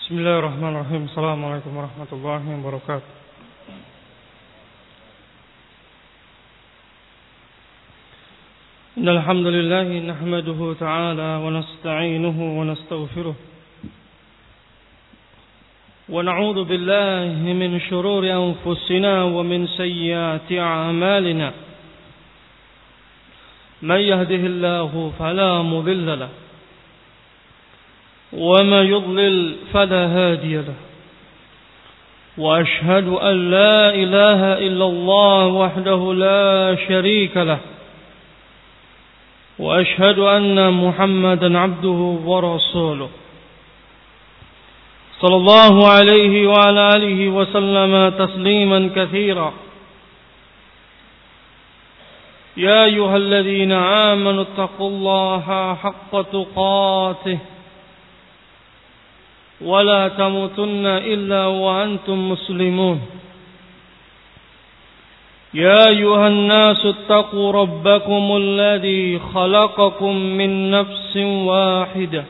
Bismillahirrahmanirrahim. Assalamualaikum warahmatullahi wabarakatuh. Innal hamdalillah nahmaduhu ta'ala wa nasta'inuhu wa nastaghfiruh. Wa na'udzu billahi min shururi anfusina wa min sayyiati a'malina. Man yahdihillahu fala mudilla lahu وما يضلل فلا هادي له وأشهد أن لا إله إلا الله وحده لا شريك له وأشهد أن محمدا عبده ورسوله صلى الله عليه وعلى آله وسلم تسليما كثيرا يا أيها الذين آمنوا اتقوا الله حق تقاته ولا تموتن إلا وأنتم مسلمون يا أيها الناس اتقوا ربكم الذي خلقكم من نفس واحدة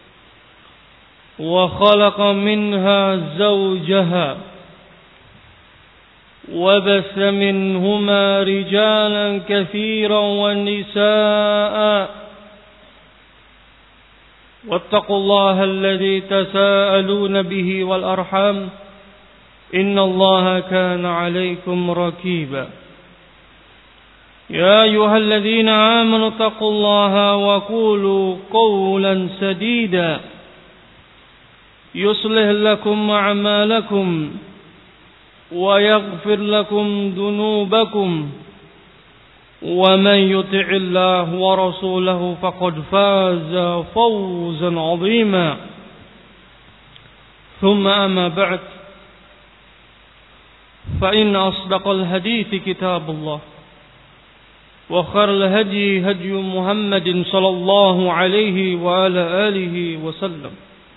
وخلق منها زوجها وبث منهما رجالا كثيرا ونساء واتقوا الله الذي تساءلون به والأرحام إن الله كان عليكم رقيبا يا أيها الذين آمنوا اتقوا الله وقولوا قولا سديدا يصلح لكم أعمالكم ويغفر لكم ذنوبكم ومن يطع الله ورسوله فقد فاز فوزا عظيما ثم أما بعد فإن أصدق الحديث كتاب الله وخير الهدي هدي محمد صلى الله عليه وعلى آله وسلم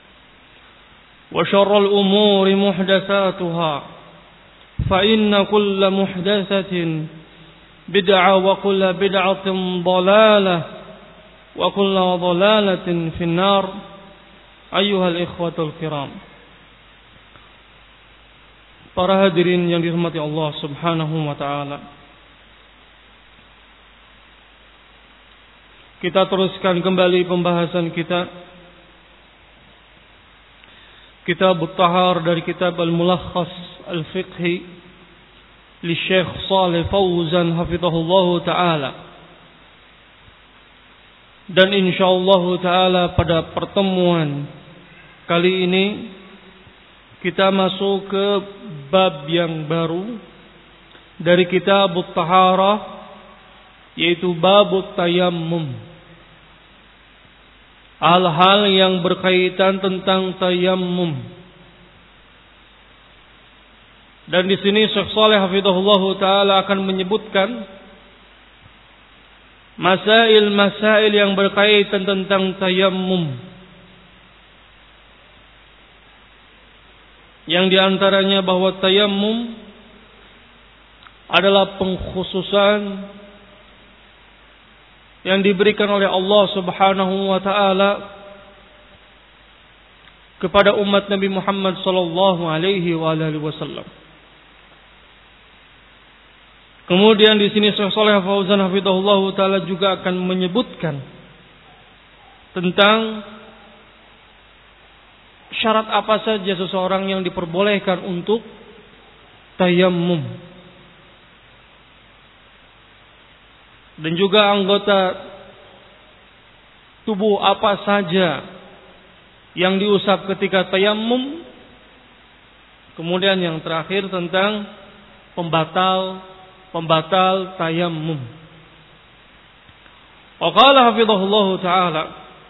وشر الأمور محدثاتها فإن كل محدثة بدعة وكل بدعة ضلالة وكل ضلالة في النار أيها الإخوة الكرام. Para hadirin yang dirahmati Allah Subhanahu wa taala. Kita teruskan kembali pembahasan kita Kitab At-Tahar dari kitab Al-Mulakhas Al-Fiqhi li Syekh Shalih Fauzan hafizahullahu taala. Dan insyaallah taala pada pertemuan kali ini kita masuk ke bab yang baru dari kitab At-Taharah, yaitu bab tayammum. Hal-hal yang berkaitan tentang tayammum. Dan di sini Syekh Shalih hafizahullahu taala akan menyebutkan masail-masail yang berkaitan tentang tayammum. Yang diantaranya bahwa tayammum adalah pengkhususan yang diberikan oleh Allah Subhanahu wa taala kepada umat Nabi Muhammad sallallahu alaihi wasallam. Kemudian di sini Syekh Shalih Fauzan hafizahullahu taala juga akan menyebutkan tentang syarat apa saja seseorang yang diperbolehkan untuk tayammum. Dan juga anggota tubuh apa saja yang diusap ketika tayammum. Kemudian yang terakhir tentang pembatal tayammum. Wa qala hafizahullahu ta'ala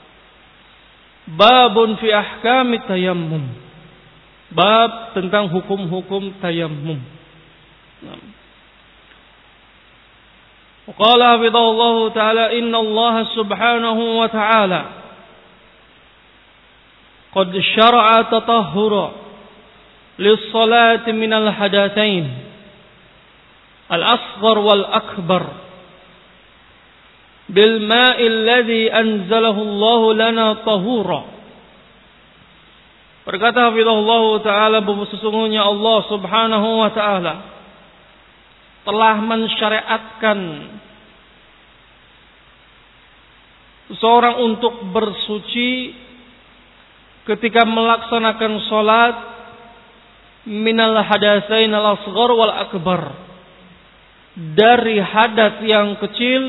babun fi ahkamit tayammum. Bab tentang hukum-hukum tayammum. Wa qala hafizahullahu ta'ala inna Allah subhanahu wa ta'ala qad syara'a tatahhura lis-salati minal hadatsain al-asghar wal-akbar بالماء الذي أنزله الله لنا طهورا Berkata hafizahullah taala, bahwa sesungguhnya Allah Subhanahu wa taala telah mensyariatkan seseorang untuk bersuci ketika melaksanakan salat minal hadatsain al-asghar wal akbar, dari hadas yang kecil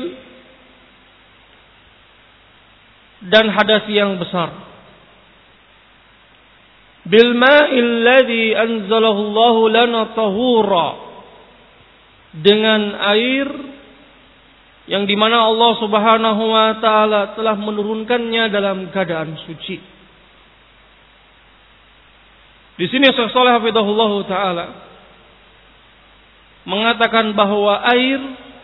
dan hadas yang besar. Bil ma'il ladzi anzalahu Allah lana tahura, dengan air yang dimana Allah Subhanahu wa taala telah menurunkannya dalam keadaan suci. Di sini Syekh Shalih hafizahullah taala mengatakan bahwa air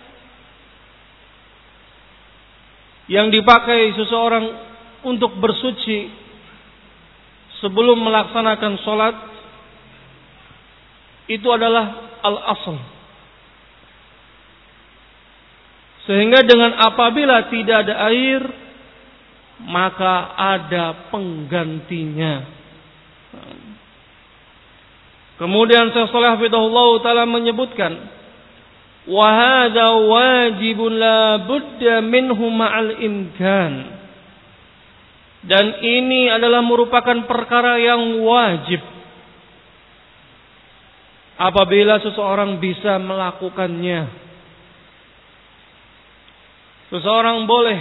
yang dipakai seseorang untuk bersuci sebelum melaksanakan sholat itu adalah al-asl. Sehingga dengan apabila tidak ada air, maka ada penggantinya. Kemudian Syekh Shalih hafizahullah taala menyebutkan, wa hadza wajibun la budda minhu ma'al imkan. Dan ini adalah merupakan perkara yang wajib apabila seseorang bisa melakukannya. Seseorang boleh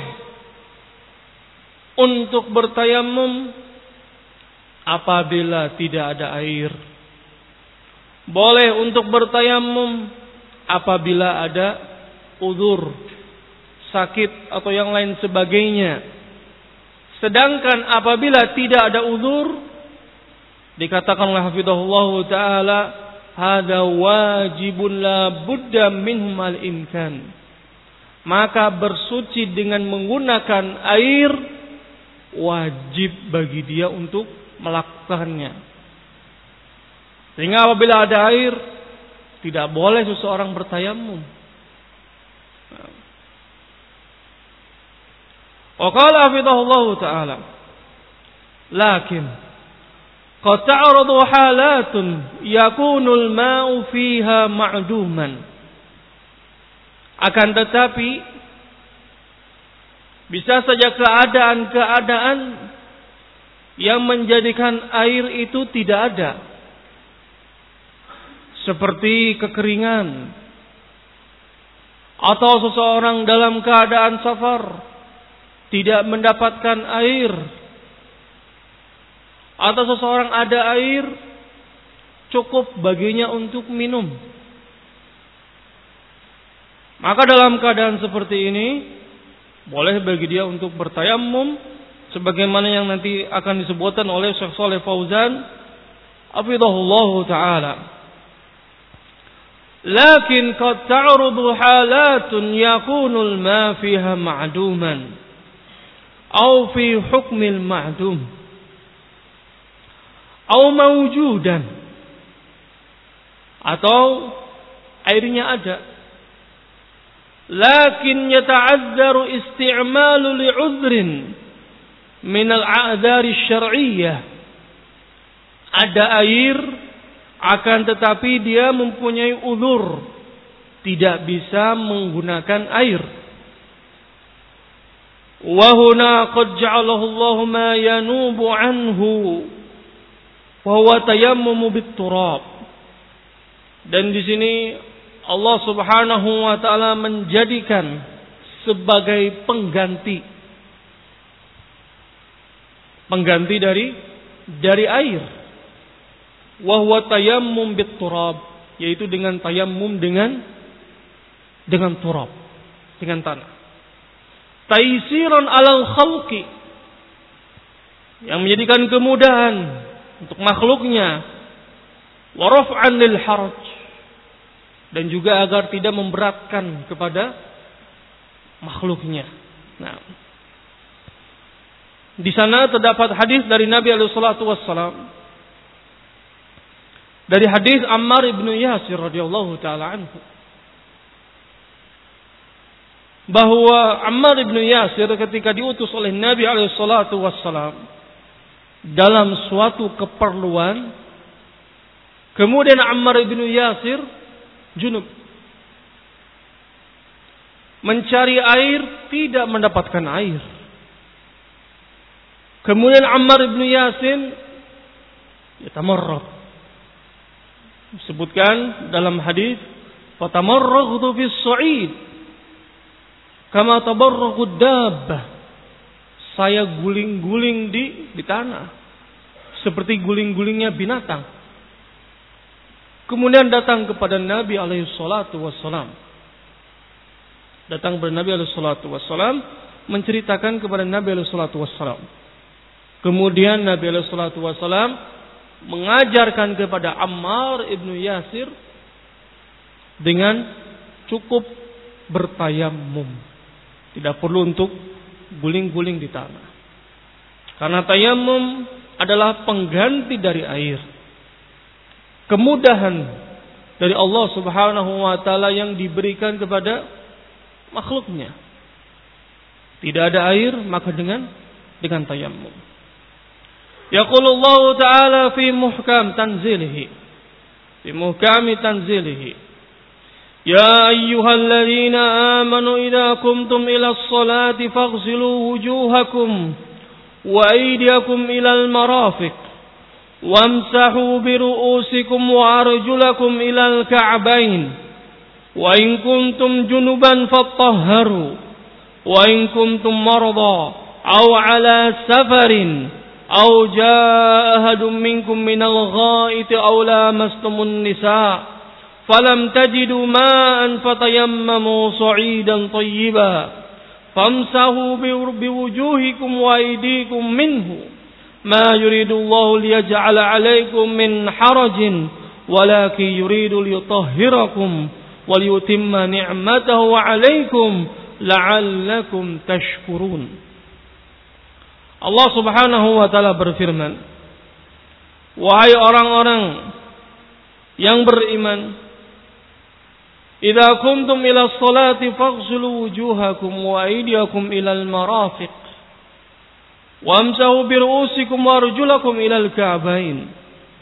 untuk bertayamum apabila tidak ada air. Boleh untuk bertayamum apabila ada uzur, sakit atau yang lain sebagainya. Sedangkan apabila tidak ada uzur, dikatakan oleh hafizahullah taala, hada wajibun la budda minhum al imkan. Maka bersuci dengan menggunakan air wajib bagi dia untuk melakukannya. Sehingga apabila ada air, tidak boleh seseorang bertayamum. Wa qala hafizahullah taala, lakin qad ta'radu halatun yakunu al-ma'u fiha ma'duman. Akan tetapi bisa saja keadaan-keadaan yang menjadikan air itu tidak ada. Seperti kekeringan, atau seseorang dalam keadaan safar tidak mendapatkan air, atau seseorang ada air cukup baginya untuk minum. Maka dalam keadaan seperti ini boleh bagi dia untuk bertayamum, sebagaimana yang nanti akan disebutkan oleh Syekh Shalih Fauzan hafizahullah taala. Lakin qad ta'rudu halatun yakunu al-ma' fiha ma'duman aw fi hukm al-ma'dum aw mawjudan, atau airnya ada lakin yata'azzaru isti'malu li'udhrin min al-a'dhar asy-syar'iyyah. Ada air akan tetapi dia mempunyai uzur, tidak bisa menggunakan air. Wa huna qad ja'alahu Allahu ma yanubu anhu wa huwa tayammumu bit-turab. Dan di sini Allah Subhanahu wa taala menjadikan sebagai pengganti dari air. Wa huwa tayammum bit-turab, yaitu dengan tayammum dengan turab, dengan tanah. Taisiran 'alal khalqi, yang menjadikan kemudahan untuk makhluknya, wa raf'an lil haraj, dan juga agar tidak memberatkan kepada makhluknya. Nah, di sana terdapat hadis dari Nabi alaihi salatu wassalam, dari hadis Ammar ibn Yasir radhiyallahu taala anhu, bahwa Ammar ibn Yasir ketika diutus oleh Nabi alaihi salatu wassalam dalam suatu keperluan, kemudian Ammar ibn Yasir junub, mencari air tidak mendapatkan air. Kemudian Ammar ibn Yasir yatamarrad, disebutkan dalam hadis, fatamarraghtu fis su'id kama tabarraghud dabbah. Saya guling-guling di tanah seperti guling-gulingnya binatang. Kemudian datang kepada Nabi alaihi salatu wassalam. Datang kepada Nabi alaihi salatu wassalam, menceritakan kepada Nabi alaihi salatu wassalam. Kemudian Nabi alaihi salatu wassalam mengajarkan kepada Ammar ibn Yasir dengan cukup bertayammum. Tidak perlu untuk guling-guling di tanah. Karena tayammum adalah pengganti dari air. Kemudahan dari Allah Subhanahu wa taala yang diberikan kepada makhluknya. Tidak ada air, maka dengan tayammum. Yaqulullahu ta'ala fi muhkam tanzilihi. Fi muhkami tanzilihi. يا أيها الذين آمنوا إذا قمتم إلى الصلاة فاغسلوا وجوهكم وأيديكم إلى المرافق وامسحوا برؤوسكم وأرجلكم إلى الكعبين وإن كنتم جنبا فاطهروا وإن كنتم مرضى أو على سفر أو جاء أحد منكم من الغائط أو لامستم النساء فلم تجدوا ماء فتيمموا صعيدا طيبا فامسحوا بوجوهكم وأيديكم منه ما يريد الله ليجعل عليكم من حرج ولكن يريد ليطهركم وليتم نعمته عليكم لعلكم تشكرون. Allah Subhanahu wa taala berfirman, wahai orang-orang yang beriman, idza kuntum ila sholati faghsilu wujuhakum wa aydiyakum ila al-marafiq wamsahu bi ru'usikum wa arjulakum ila al-ka'bain.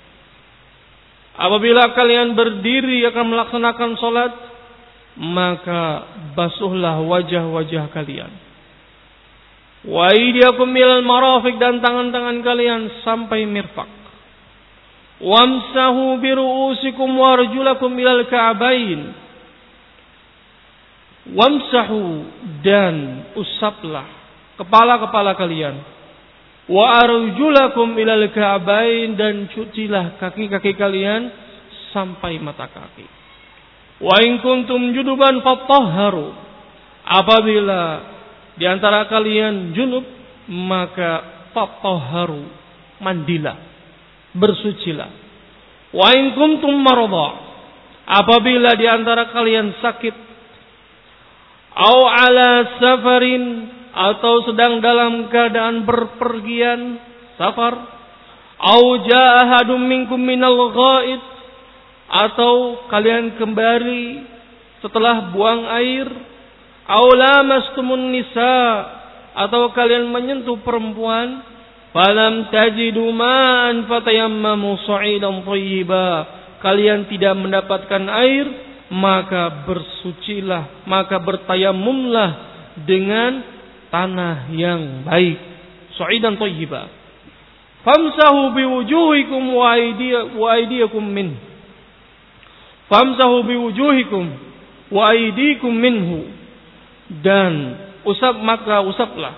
Apabila kalian berdiri akan melaksanakan salat, maka basuhlah wajah-wajah kalian. Wa aydiyakum ila al-marafiq, dan tangan-tangan kalian sampai mirfaq. Wamsahu bi ru'usikum wa arjulakum ila al-ka'bain. Wamsahu, dan usaplah kepala-kepala kalian. Wa arjulakum ilal ka'bain, dan cucilah kaki-kaki kalian sampai mata kaki. Wa in kuntum junuban fatahharu. Apabila di antara kalian junub, maka fatahharu, mandilah, bersucilah. Wa in kuntum maradha. Apabila di antara kalian sakit, au ala safarin, atau sedang dalam keadaan berpergian, safar, au jaa ahadum minkum minal ghaid, atau kalian kembali setelah buang air, au lamastumun nisa, atau kalian menyentuh perempuan, falam tajidu ma'an fatayammamu sa'idan thayyiba, kalian tidak mendapatkan air, maka bersucilah, maka bertayamumlah dengan tanah yang baik, sa'idan thayyiba. Famsahu biwujuhikum wa aydiyakum min. Famsahu biwujuhikum wa aydikum minhu, dan usaplah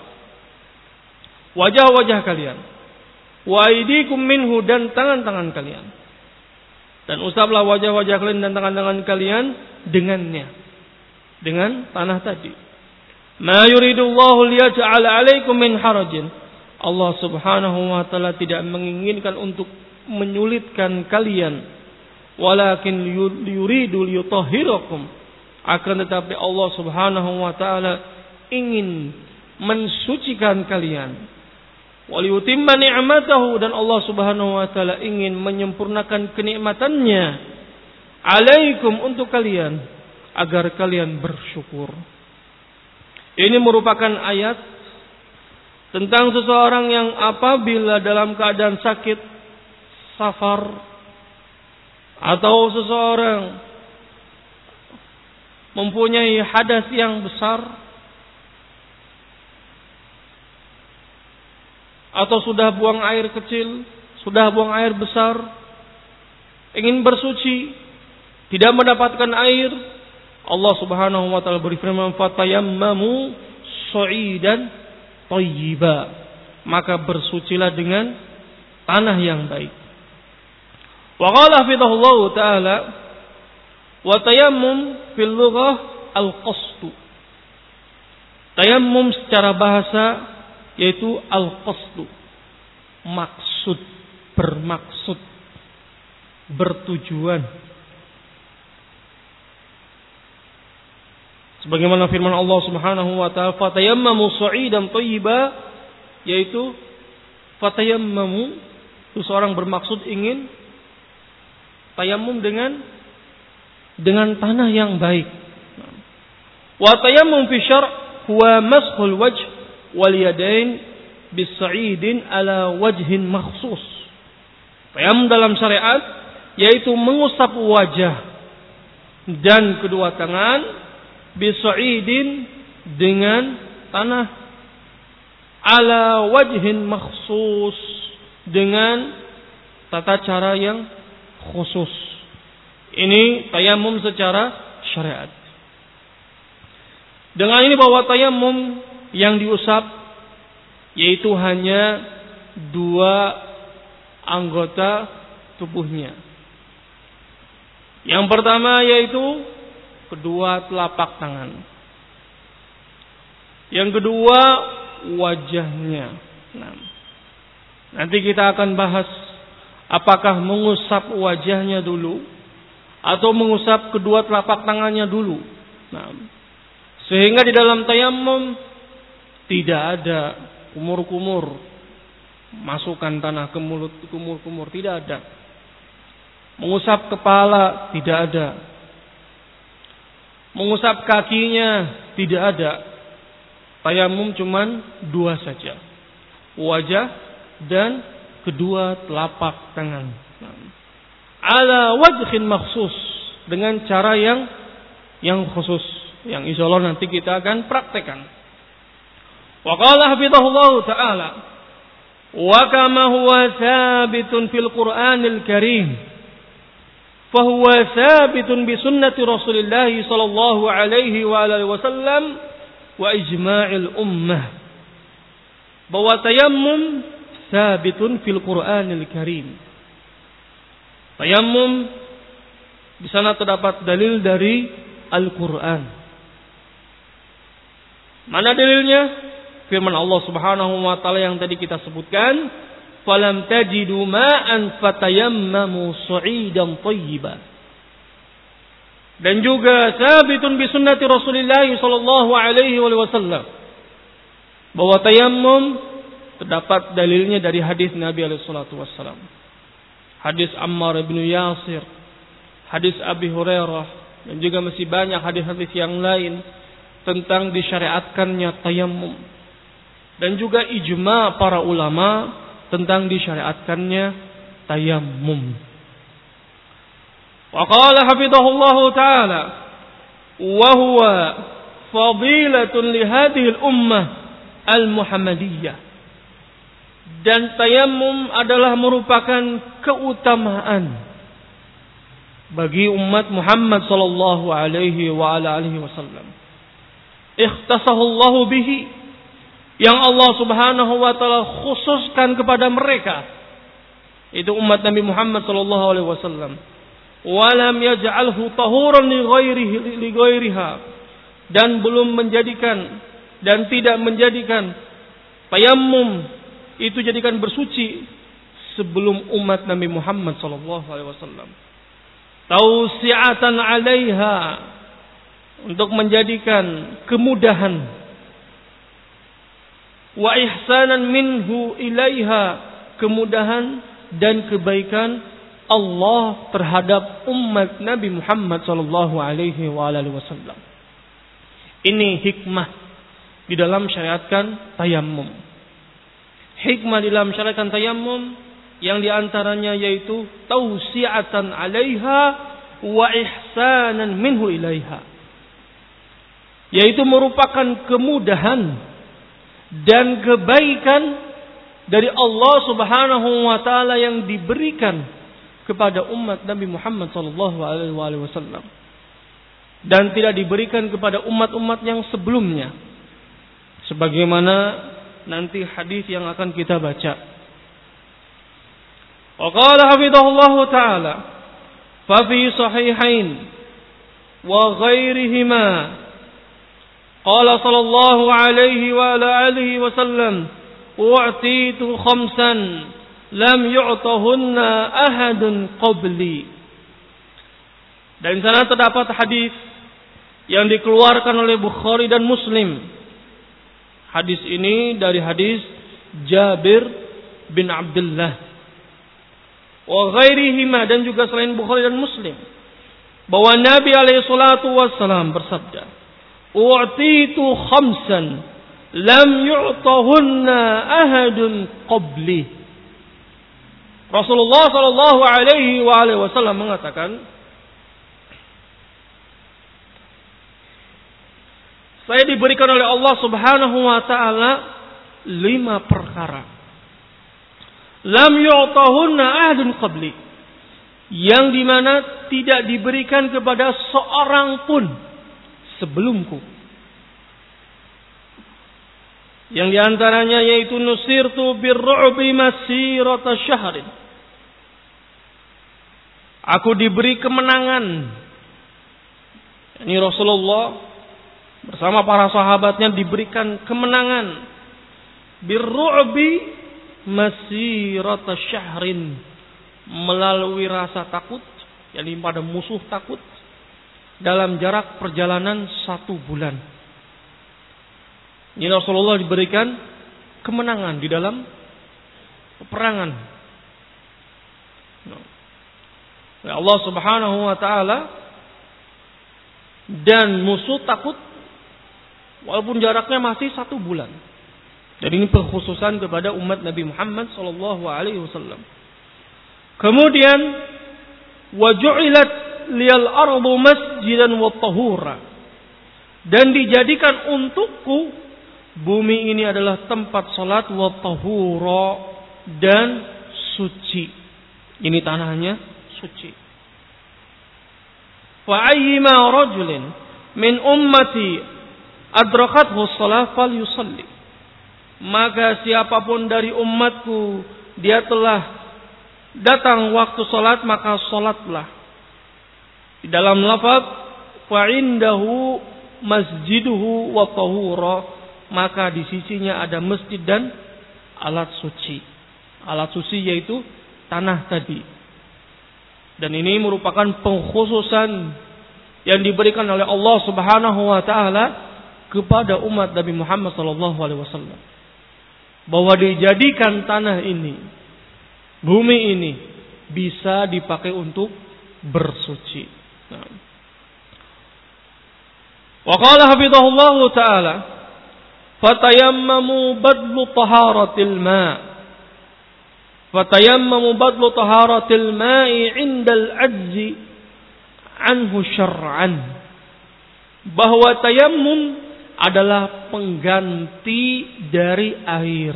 wajah-wajah kalian, wa aydikum minhu, dan tangan-tangan kalian. Dan usaplah wajah-wajah kalian dan tangan-tangan kalian dengannya, dengan tanah tadi. Ma yuridullahu liyaj'ala 'alaikum min harajin. Allah Subhanahu wa taala tidak menginginkan untuk menyulitkan kalian, walakin yuridu liyutahhirakum. Akan tetapi Allah Subhanahu wa taala ingin mensucikan kalian. Waliyutimma ni'matahu, dan Allah Subhanahu wa taala ingin menyempurnakan kenikmatannya alaikum, untuk kalian, agar kalian bersyukur. Ini merupakan ayat tentang seseorang yang apabila dalam keadaan sakit, safar, atau seseorang mempunyai hadas yang besar, atau sudah buang air kecil, sudah buang air besar, ingin bersuci, tidak mendapatkan air, Allah Subhanahu wa taala berfirman, "Fatayammamu sha'idan thayyiba." Maka bersucilah dengan tanah yang baik. Wa qala hafizahullahu taala, wa tayammum fil lughah al-qasdu. Tayammum secara bahasa yaitu al-qasdu, maksud, bermaksud, bertujuan. Sebagaimana firman Allah Subhanahu wa taala, "Fatayammamu sha'idan thayyiba", yaitu fatayammamu itu seorang bermaksud ingin tayammum dengan tanah yang baik. Wa tayammum fi syar' huwa mashul wajh wal yadain bis-sa'idin ala wajhin makhsus. Tayammum dalam syariat yaitu mengusap wajah dan kedua tangan bis-sa'idin dengan tanah ala wajhin makhsus dengan tata cara yang khusus. Ini tayammum secara syariat. Dengan ini bahwa tayammum yang diusap yaitu hanya dua anggota tubuhnya. Yang pertama yaitu kedua telapak tangan. Yang kedua wajahnya. Nah, nanti kita akan bahas apakah mengusap wajahnya dulu atau mengusap kedua telapak tangannya dulu. Nah, sehingga di dalam tayammum tidak ada kumur-kumur, masukkan tanah ke mulut, kumur-kumur, tidak ada. Mengusap kepala tidak ada. Mengusap kakinya tidak ada. Tayammum cuman dua saja, wajah dan kedua telapak tangan. Ala wajhin makhsus, dengan cara yang khusus, yang insyaallah nanti kita akan praktekkan. Wa qala hafizahullah taala, wa kama huwa thabitun fil Qur'anil Karim, fa huwa thabitun bi sunnati Rasulillah sallallahu alaihi wa alihi wasallam wa ijma'il ummah. Bahwa tayammum thabitun fil Qur'anil Karim. Tayammum di sana terdapat dalil dari Al-Qur'an. Mana dalilnya? Firman Allah Subhanahu wa taala yang tadi kita sebutkan, "Falam tajidu ma'an fatayammamu sha'idan thayyiban." Dan juga sabitun bi sunnati Rasulillah sallallahu alaihi wasallam. Bahwa tayammum terdapat dalilnya dari hadis Nabi alaihi salatu wasallam. Hadis Ammar bin Yasir, hadis Abi Hurairah, dan juga masih banyak hadis-hadis yang lain tentang disyariatkannya tayammum. Dan juga ijma para ulama tentang disyariatkannya tayammum. Wa qala hafizahullahu taala, wa huwa fadilatun li hadhihi al-ummah al-muhammadiyah. Dan tayammum adalah merupakan keutamaan bagi umat Muhammad sallallahu alaihi wa ala alihi wasallam. Ikhtasahu Allah bihi, yang Allah Subhanahu wa taala khususkan kepada mereka, itu umat Nabi Muhammad sallallahu alaihi wasallam. Walam yaj'alhu tahuran li ghairiha, dan belum menjadikan dan tidak menjadikan tayammum itu jadikan bersuci sebelum umat Nabi Muhammad sallallahu alaihi wasallam. Tausi'atan 'alaiha, untuk menjadikan kemudahan, wa ihsanan minhu ilaiha, kemudahan dan kebaikan Allah terhadap umat Nabi Muhammad sallallahu alaihi wasallam. Ini hikmah di dalam syariatkan tayammum. hikmah dalam syariat tayammum yang diantaranya yaitu tausi'atan 'alaiha wa ihsanan minhu ilaiha, yaitu merupakan kemudahan dan kebaikan dari Allah Subhanahu wa taala yang diberikan kepada umat Nabi Muhammad sallallahu alaihi wasallam dan tidak diberikan kepada umat-umat yang sebelumnya, sebagaimana nanti hadis yang akan kita baca. Wa qala hafizahullah taala fa fi sahihain wa ghairihima qala sallallahu alaihi wa ala alihi wasallam u'titu khamsan lam yu'tahunna ahadun qabli. Dan di sana terdapat hadis yang dikeluarkan oleh Bukhari dan Muslim. Hadis ini dari hadis Jabir bin Abdullah wa ghairihima, dan juga selain Bukhari dan Muslim, bahwa Nabi alaihi salatu wassalam bersabda, "U'titu khamsan lam yu'tahunna ahadun qabli." Rasulullah sallallahu alaihi wasallam mengatakan, saya diberikan oleh Allah Subhanahu wa taala 5 perkara. Lam yu'tahunna ahadun qabli, yang dimana tidak diberikan kepada seorang pun sebelumku. Yang diantaranya yaitu nusirtu birru'bi masirata syahrin. Aku diberi kemenangan. Ini Rasulullah bersama para sahabatnya diberikan kemenangan birru'bi masirata syahrin, melalui rasa takut, yakni pada musuh takut, dalam jarak perjalanan 1 bulan. Ini Rasulullah diberikan kemenangan di dalam peperangan. Ya Allah Subhanahu wa taala, dan musuh takut walaupun jaraknya masih 1 bulan. Dan ini pengkhususan kepada umat Nabi Muhammad sallallahu alaihi wasallam. Kemudian waju'ilat liyal ardu masjidan wa tahura, dan dijadikan untukku bumi ini adalah tempat salat wa tahura, dan suci. Ini tanahnya suci. Fa ayyima rajulin min ummati adrakathu shalah falyusalli, maka siapapun dari umatku dia telah datang waktu salat, maka salatlah. Di dalam lafaz fa indahu masjiduhu wa tahura, maka di sisinya ada masjid dan alat suci. Alat suci yaitu tanah tadi. Dan ini merupakan pengkhususan yang diberikan oleh Allah Subhanahu wa taala kepada umat Nabi Muhammad sallallahu alaihi wasallam, bahwa dijadikan tanah ini, bumi ini bisa dipakai untuk bersuci. Wa qala hafizahullah taala fatayammamu badlu taharatil ma'i 'indal 'ajzi anhu syar'an, bahwa tayammum adalah pengganti dari air.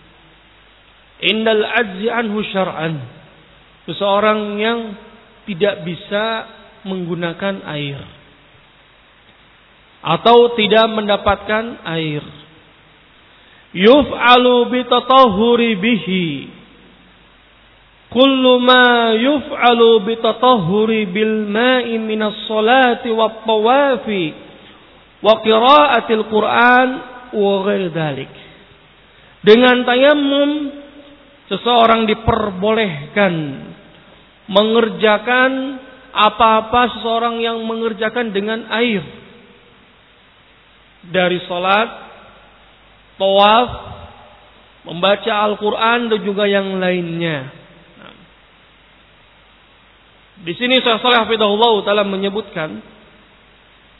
Indal 'ajzi anhu syar'an, seseorang yang tidak bisa menggunakan air atau tidak mendapatkan air. Yuf'alu bitatahhuri bihi, kullu ma yuf'alu bitatahhuri bil ma'i minas salati wat tawafi wa qiraatil Qur'an wa ghairi dzalik. Dengan tayammum seseorang diperbolehkan mengerjakan apa-apa seseorang yang mengerjakan dengan air, dari salat, tawaf, membaca Al-Qur'an dan juga yang lainnya. Di sini Syekh Shalih hafizahullah taala menyebutkan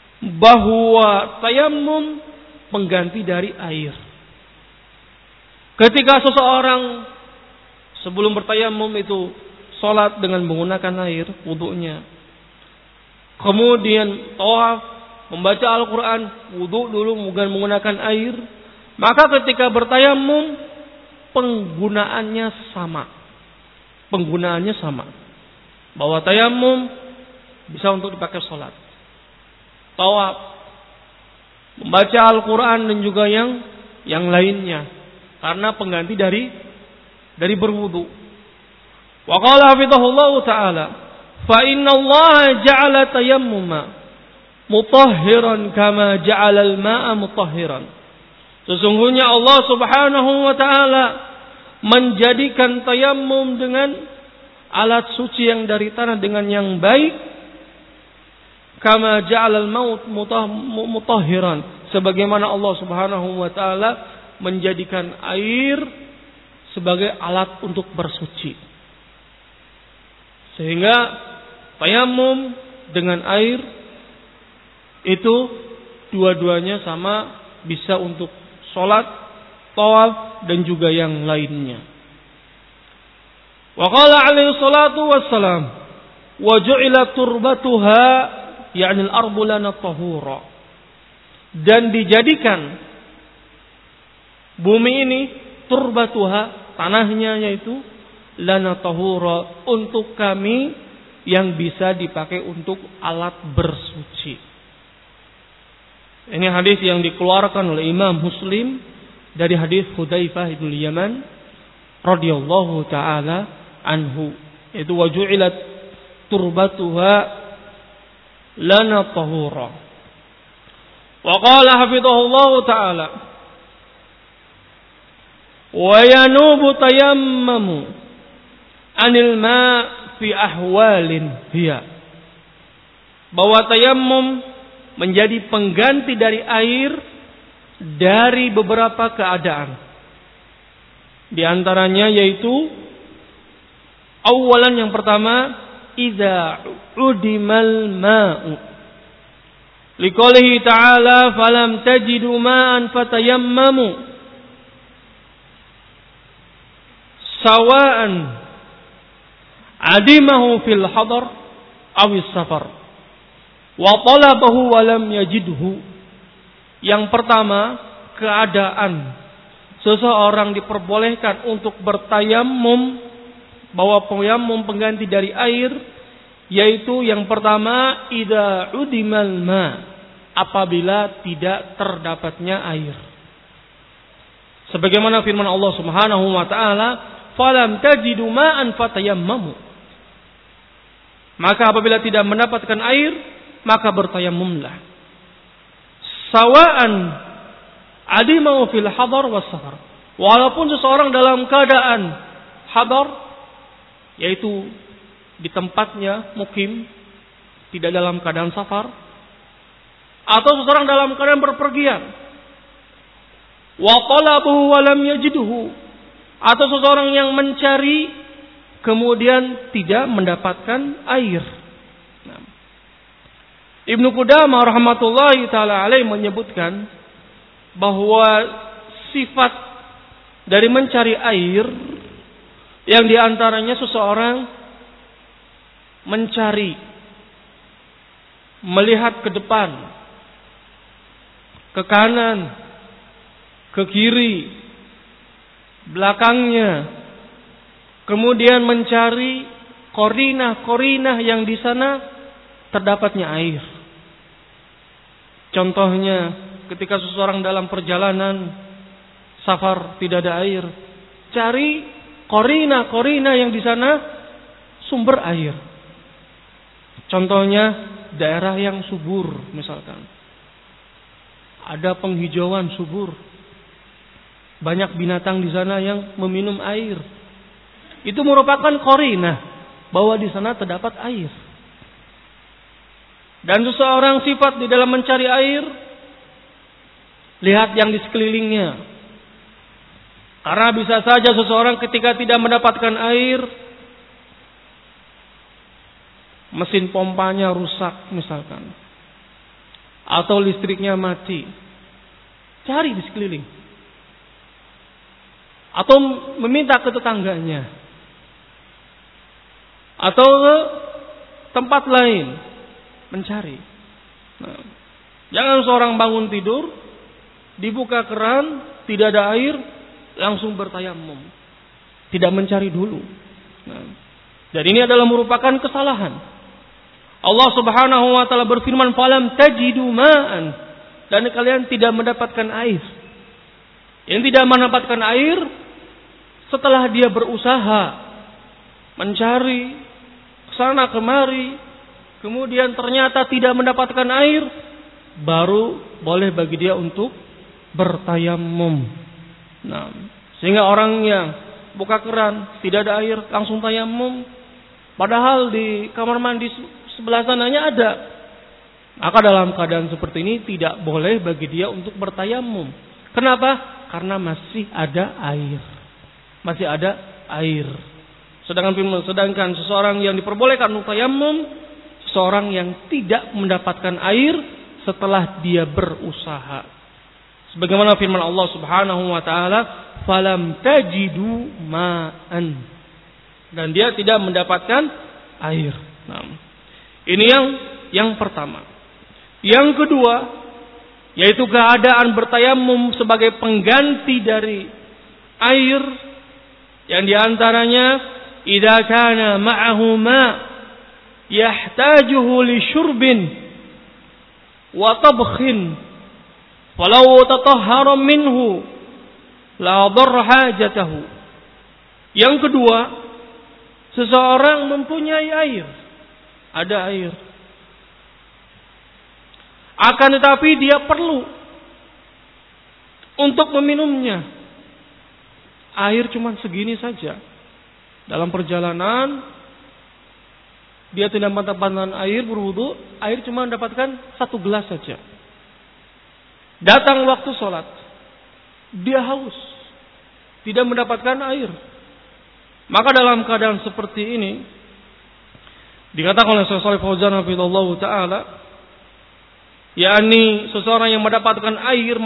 bahwa tayammum pengganti dari air. Ketika seseorang sebelum bertayamum itu sholat dengan menggunakan air wudunya, kemudian tawaf, membaca Al-Quran, wudu dulu bukan menggunakan air, maka ketika bertayamum penggunaannya sama. Penggunaannya sama. Bahwa tayamum bisa untuk dipakai sholat, tawaf, membaca Al-Quran dan juga yang lainnya, karena pengganti dari berwudu. Wa qala hafizahullah ta'ala, fa inna Allah ja'ala tayammuma mutahhiran kama ja'ala al-ma'a mutahhiran. Sesungguhnya Allah Subhanahu wa ta'ala menjadikan tayammum dengan alat suci yang dari tanah dengan yang baik, kama ja'ala al-maut mutahhiran, sebagaimana Allah Subhanahu wa ta'ala menjadikan air sebagai alat untuk bersuci. Sehingga tayammum dengan air itu dua-duanya sama, bisa untuk sholat, tawaf dan juga yang lainnya. Wa qala alaihi salatu wassalam, wa ju'ilat turbatuha ya'ni al-ardu lana tahura. Dan dijadikan bumi ini turbatuha, tanahnya yaitu lana tahura, untuk kami yang bisa dipakai untuk alat bersuci. Ini hadis yang dikeluarkan oleh Imam Muslim dari hadis Hudzaifah bin Yaman radhiyallahu taala anhu, itu waju'ilat turbatuha lana tahura. Wa qala hafizahullahu taala, wa yanubu tayammamu anil ma' fi ahwalin hiya, bahwa tayammum menjadi pengganti dari air dari beberapa keadaan. Di antaranya yaitu awalan, yang pertama, idza udimal ma'u, liqaulihi ta'ala falam tajidu ma'an fatayammamu sawa'an adimahu fil hadar awis safar wa talabahu wa lam yajidhu. Yang pertama, keadaan seseorang diperbolehkan untuk bertayamum, bahwa tayammum pengganti dari air, yaitu yang pertama, idza udimal ma, apabila tidak terdapatnya air. Sebagaimana firman Allah Subhanahu wa taala, falam tajidu ma'an fatayammamu, maka apabila tidak mendapatkan air, maka bertayamumlah. Sawa'an adimau fil hadar was safar, walaupun seseorang dalam keadaan hadar, yaitu di tempatnya mukim, tidak dalam keadaan safar, atau seseorang dalam keadaan berpergian, wa talabuhu wa lam yajidhu, atau seseorang yang mencari kemudian tidak mendapatkan air. Ibnu Qudamah rahmatullahi taala alaih menyebutkan bahwa sifat dari mencari air yang diantaranya seseorang mencari, melihat ke depan, ke kanan, ke kiri, belakangnya, kemudian mencari korinah-korinah yang di sana terdapatnya air. Contohnya, ketika seseorang dalam perjalanan safar tidak ada air, cari korinah-korinah yang di sana sumber air. Contohnya, daerah yang subur misalkan, ada penghijauan subur, banyak binatang di sana yang meminum air. Itu merupakan korinah bahwa di sana terdapat air. Dan seseorang sifat di dalam mencari air, lihat yang di sekelilingnya. Karena bisa saja seseorang ketika tidak mendapatkan air, mesin pompanya rusak misalkan, atau listriknya mati. Cari di sekeliling. atau meminta ke tetangganya atau ke tempat lain mencari. Nah, jangan seorang bangun tidur, dibuka keran, tidak ada air, langsung bertayamum, tidak mencari dulu. Nah, dan ini adalah merupakan kesalahan. Allah Subhanahu wa taala berfirman, "Falam tajidu ma'an." Dan kalian tidak mendapatkan air. Yang tidak mendapatkan air setelah dia berusaha mencari kesana kemari, kemudian ternyata tidak mendapatkan air, baru boleh bagi dia untuk bertayamum. Nah, sehingga orang yang buka keran tidak ada air langsung tayamum, padahal di kamar mandi sebelah sananya ada. Maka dalam keadaan seperti ini tidak boleh bagi dia untuk bertayamum. Kenapa? Karena masih ada air. Masih ada air. Sedangkan seseorang yang diperbolehkan untuk tayamum, seseorang yang tidak mendapatkan air setelah dia berusaha. Sebagaimana firman Allah Subhanahu wa taala, "Falam tajidu ma'an." Dan dia tidak mendapatkan air. Nah, ini yang pertama. Yang kedua, yaitu keadaan bertayamum sebagai pengganti dari air, yang diantaranya idza kana ma'ahu ma yahtajuhu li syurbin wa tabkhin falau tatahhara minhu la darra hajatahu. Yang kedua, seseorang mempunyai air, ada air, akan tetapi dia perlu untuk meminumnya. Air cuma segini saja. Dalam perjalanan dia tidak mendapatkan air berwudu, air cuma mendapatkan 1 gelas saja. Datang waktu sholat, dia haus, tidak mendapatkan air. Maka dalam keadaan seperti ini, dikatakan oleh Syekh Shalih Fauzan hafizahullah taala, yakni seseorang yang mendapatkan air,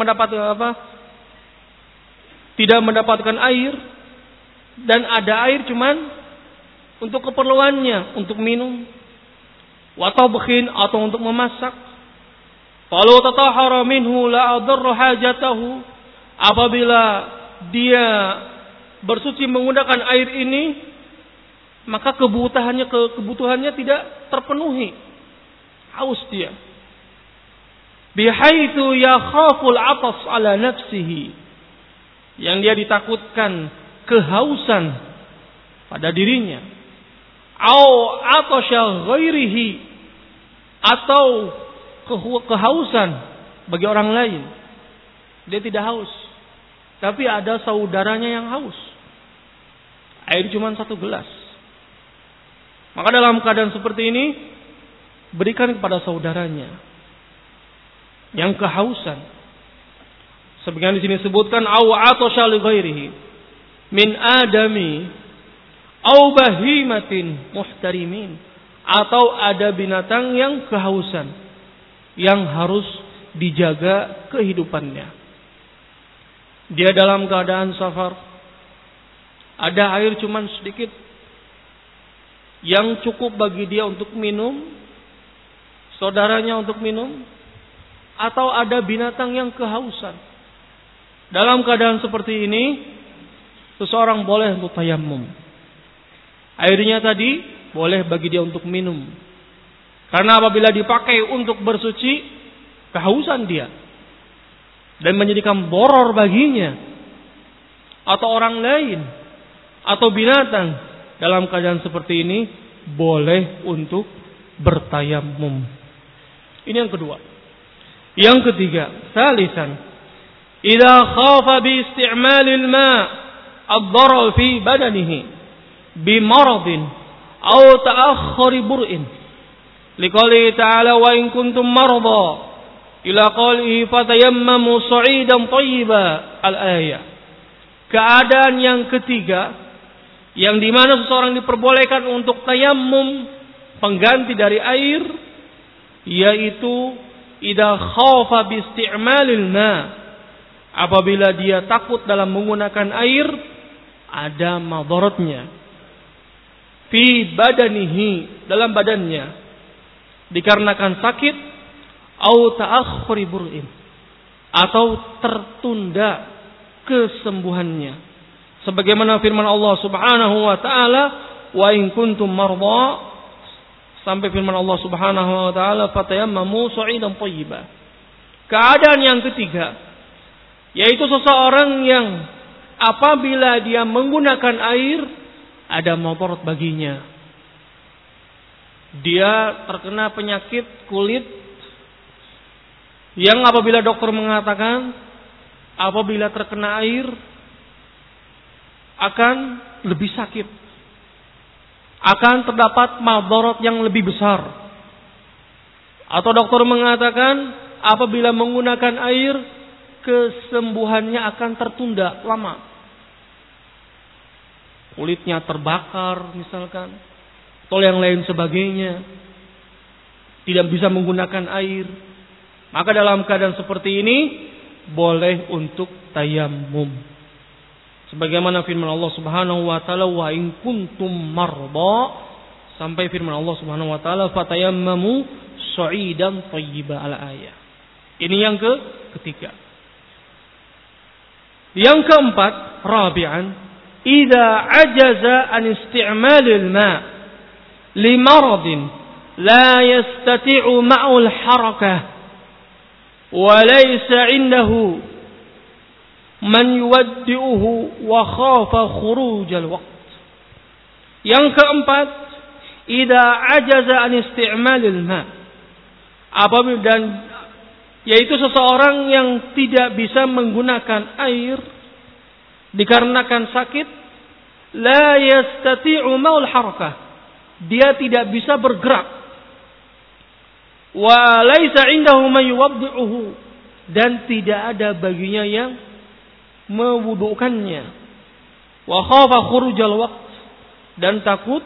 tidak mendapatkan air, dan ada air cuman untuk keperluannya, untuk minum, wa tabkhin, atau untuk memasak. Kalau tatahhara minhu la adarra hajatahu, apabila dia bersuci menggunakan air ini, maka kebutuhannya tidak terpenuhi. Haus dia. Bihaitsu yakhaful 'atas ala nafsihi, yang dia ditakutkan kehausan pada dirinya, au atasya ghairihi, atau kehausan bagi orang lain. Dia tidak haus, tapi ada saudaranya yang haus. Air cuma 1 gelas. Maka dalam keadaan seperti ini, berikan kepada saudaranya yang kehausan. Sebagaimana di sini disebutkan, au atasya li ghairihi min adami au bahimatin muhtarimin, atau ada binatang yang kehausan yang harus dijaga kehidupannya. Dia dalam keadaan safar, ada air cuma sedikit yang cukup bagi dia untuk minum, saudaranya untuk minum, atau ada binatang yang kehausan. Dalam keadaan seperti ini, seseorang boleh untuk tayamum. Airnya tadi boleh bagi dia untuk minum. Karena apabila dipakai untuk bersuci, kehausan dia dan menjadikan boror baginya atau orang lain atau binatang, dalam keadaan seperti ini boleh untuk bertayamum. Ini yang kedua. Yang ketiga, salisan, idza khafa bi isti'malil ma' ad-darar fi badanihi bi maradin aw ta'akhkhuri bur'in, liqouli ta'ala wa in kuntum marada ila qoulihi fatayammamu sa'idan thayyiba, al-ayah. Keadaan yang ketiga, yang dimana seseorang diperbolehkan untuk tayammum pengganti dari air, yaitu idza khafa bi isti'malil ma', apabila dia takut dalam menggunakan air ada madaratnya fi badanihi, dalam badannya, dikarenakan sakit, au ta'akhkhuri bur'in, atau tertunda kesembuhannya. Sebagaimana firman Allah Subhanahu wa taala, wa in kuntum marda, sampai firman Allah Subhanahu wa taala, fatayammamu sa'idan thayyiban. Keadaan yang ketiga, yaitu seseorang yang apabila dia menggunakan air ada madarat baginya. Dia terkena penyakit kulit yang apabila dokter mengatakan apabila terkena air akan lebih sakit, akan terdapat madarat yang lebih besar. Atau dokter mengatakan apabila menggunakan air kesembuhannya akan tertunda lama. Kulitnya terbakar misalkan, atau yang lain sebagainya, tidak bisa menggunakan air. Maka dalam keadaan seperti ini boleh untuk tayammum. Sebagaimana firman Allah Subhanahu wa taala, wa in kuntum marda, sampai firman Allah Subhanahu wa taala, fatayammamu sa'idan thayyiban, al ayah. Ini yang ketiga. Yang keempat, rabi'an, idza ajaza an isti'malil ma' li maradin la yastati'u ma'ul harakah wa laysa 'indahu man yuwaddi'uhu wa khafa khurujal waqt. Yang keempat, idza ajaza an isti'malil ma', apabila, dan yaitu seseorang yang tidak bisa menggunakan air dikarenakan sakit, la yastati'u ma'ul harakah, dia tidak bisa bergerak, wa laisa 'indahu man yuwaddi'uhu, dan tidak ada baginya yang mewudukannya, wa khafa khurujal waqt, dan takut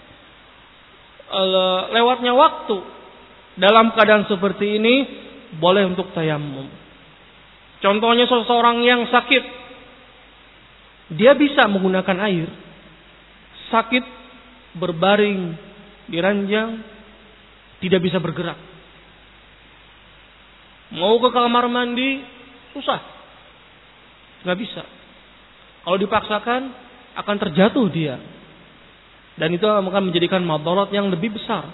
lewatnya waktu. Dalam keadaan seperti ini boleh untuk tayammum. Contohnya seseorang yang sakit, dia bisa menggunakan air. Sakit, berbaring di ranjang, tidak bisa bergerak. Mau ke kamar mandi susah, nggak bisa. Kalau dipaksakan akan terjatuh dia, dan itu akan menjadikan madarat yang lebih besar.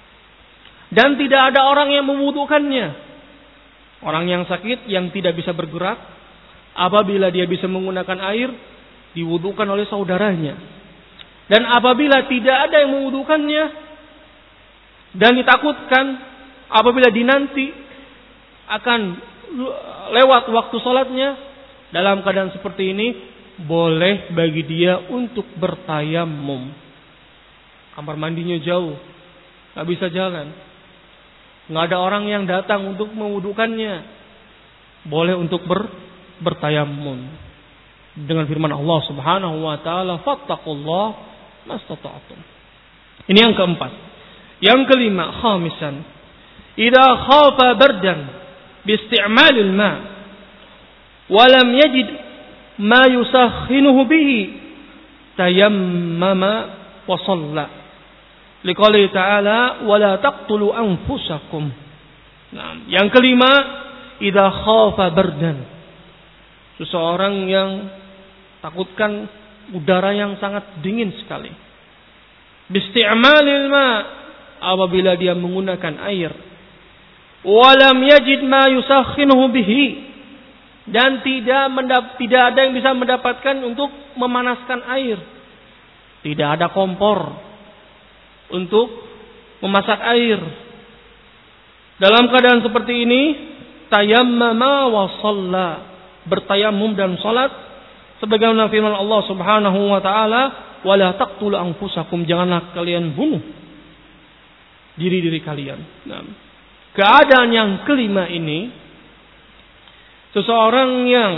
Dan tidak ada orang yang memwudukannya. Orang yang sakit yang tidak bisa bergerak, apabila dia bisa menggunakan air, diwudukan oleh saudaranya. Dan apabila tidak ada yang memwudukannya, dan ditakutkan apabila dinanti akan lewat waktu sholatnya, dalam keadaan seperti ini boleh bagi dia untuk bertayammum. Kamar mandinya jauh, nggak bisa jalan, nggak ada orang yang datang untuk mewudukannya, boleh untuk bertayammum dengan firman Allah Subhanahu wa taala, fattaqullah mastata'tum. Ini yang keempat. Yang kelima, khamisan, idza khafa bardan bi isti'malil ma' wa lam yajid ma yusakhinuhu bihi tayammama wa shalla. Liqouli ta'ala, wala taqtulu anfusakum. Nah, yang kelima, idza khafa bardan, seseorang yang takutkan udara yang sangat dingin sekali. Bisti'malil ma, apabila dia menggunakan air. Walam yajid ma yusakhinuhu bihi, dan tidak ada yang bisa mendapatkan untuk memanaskan air. Tidak ada kompor untuk memasak air. Dalam keadaan seperti ini, tayammama wa shalla, bertayamum dan salat, sebagaimana firman Allah Subhanahu wa taala, wala taqtulu anfusakum, janganlah kalian bunuh diri-diri kalian. Nah, keadaan yang kelima ini, seseorang yang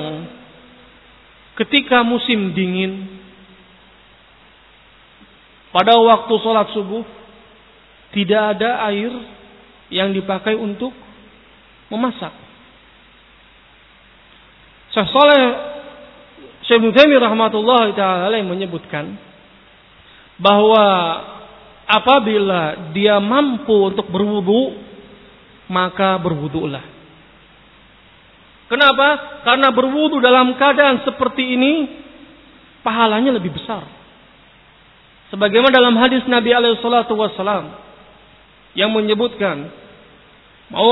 ketika musim dingin, pada waktu sholat subuh tidak ada air yang dipakai untuk memasak. Syekh Ibnu Taimiyah rahmatullahi taala yang menyebutkan bahwa apabila dia mampu untuk berwudu, maka berwudulah. Kenapa? Karena berwudu dalam keadaan seperti ini pahalanya lebih besar. Sebagaimana dalam hadis Nabi alaihi salatu wassalam yang menyebutkan, mau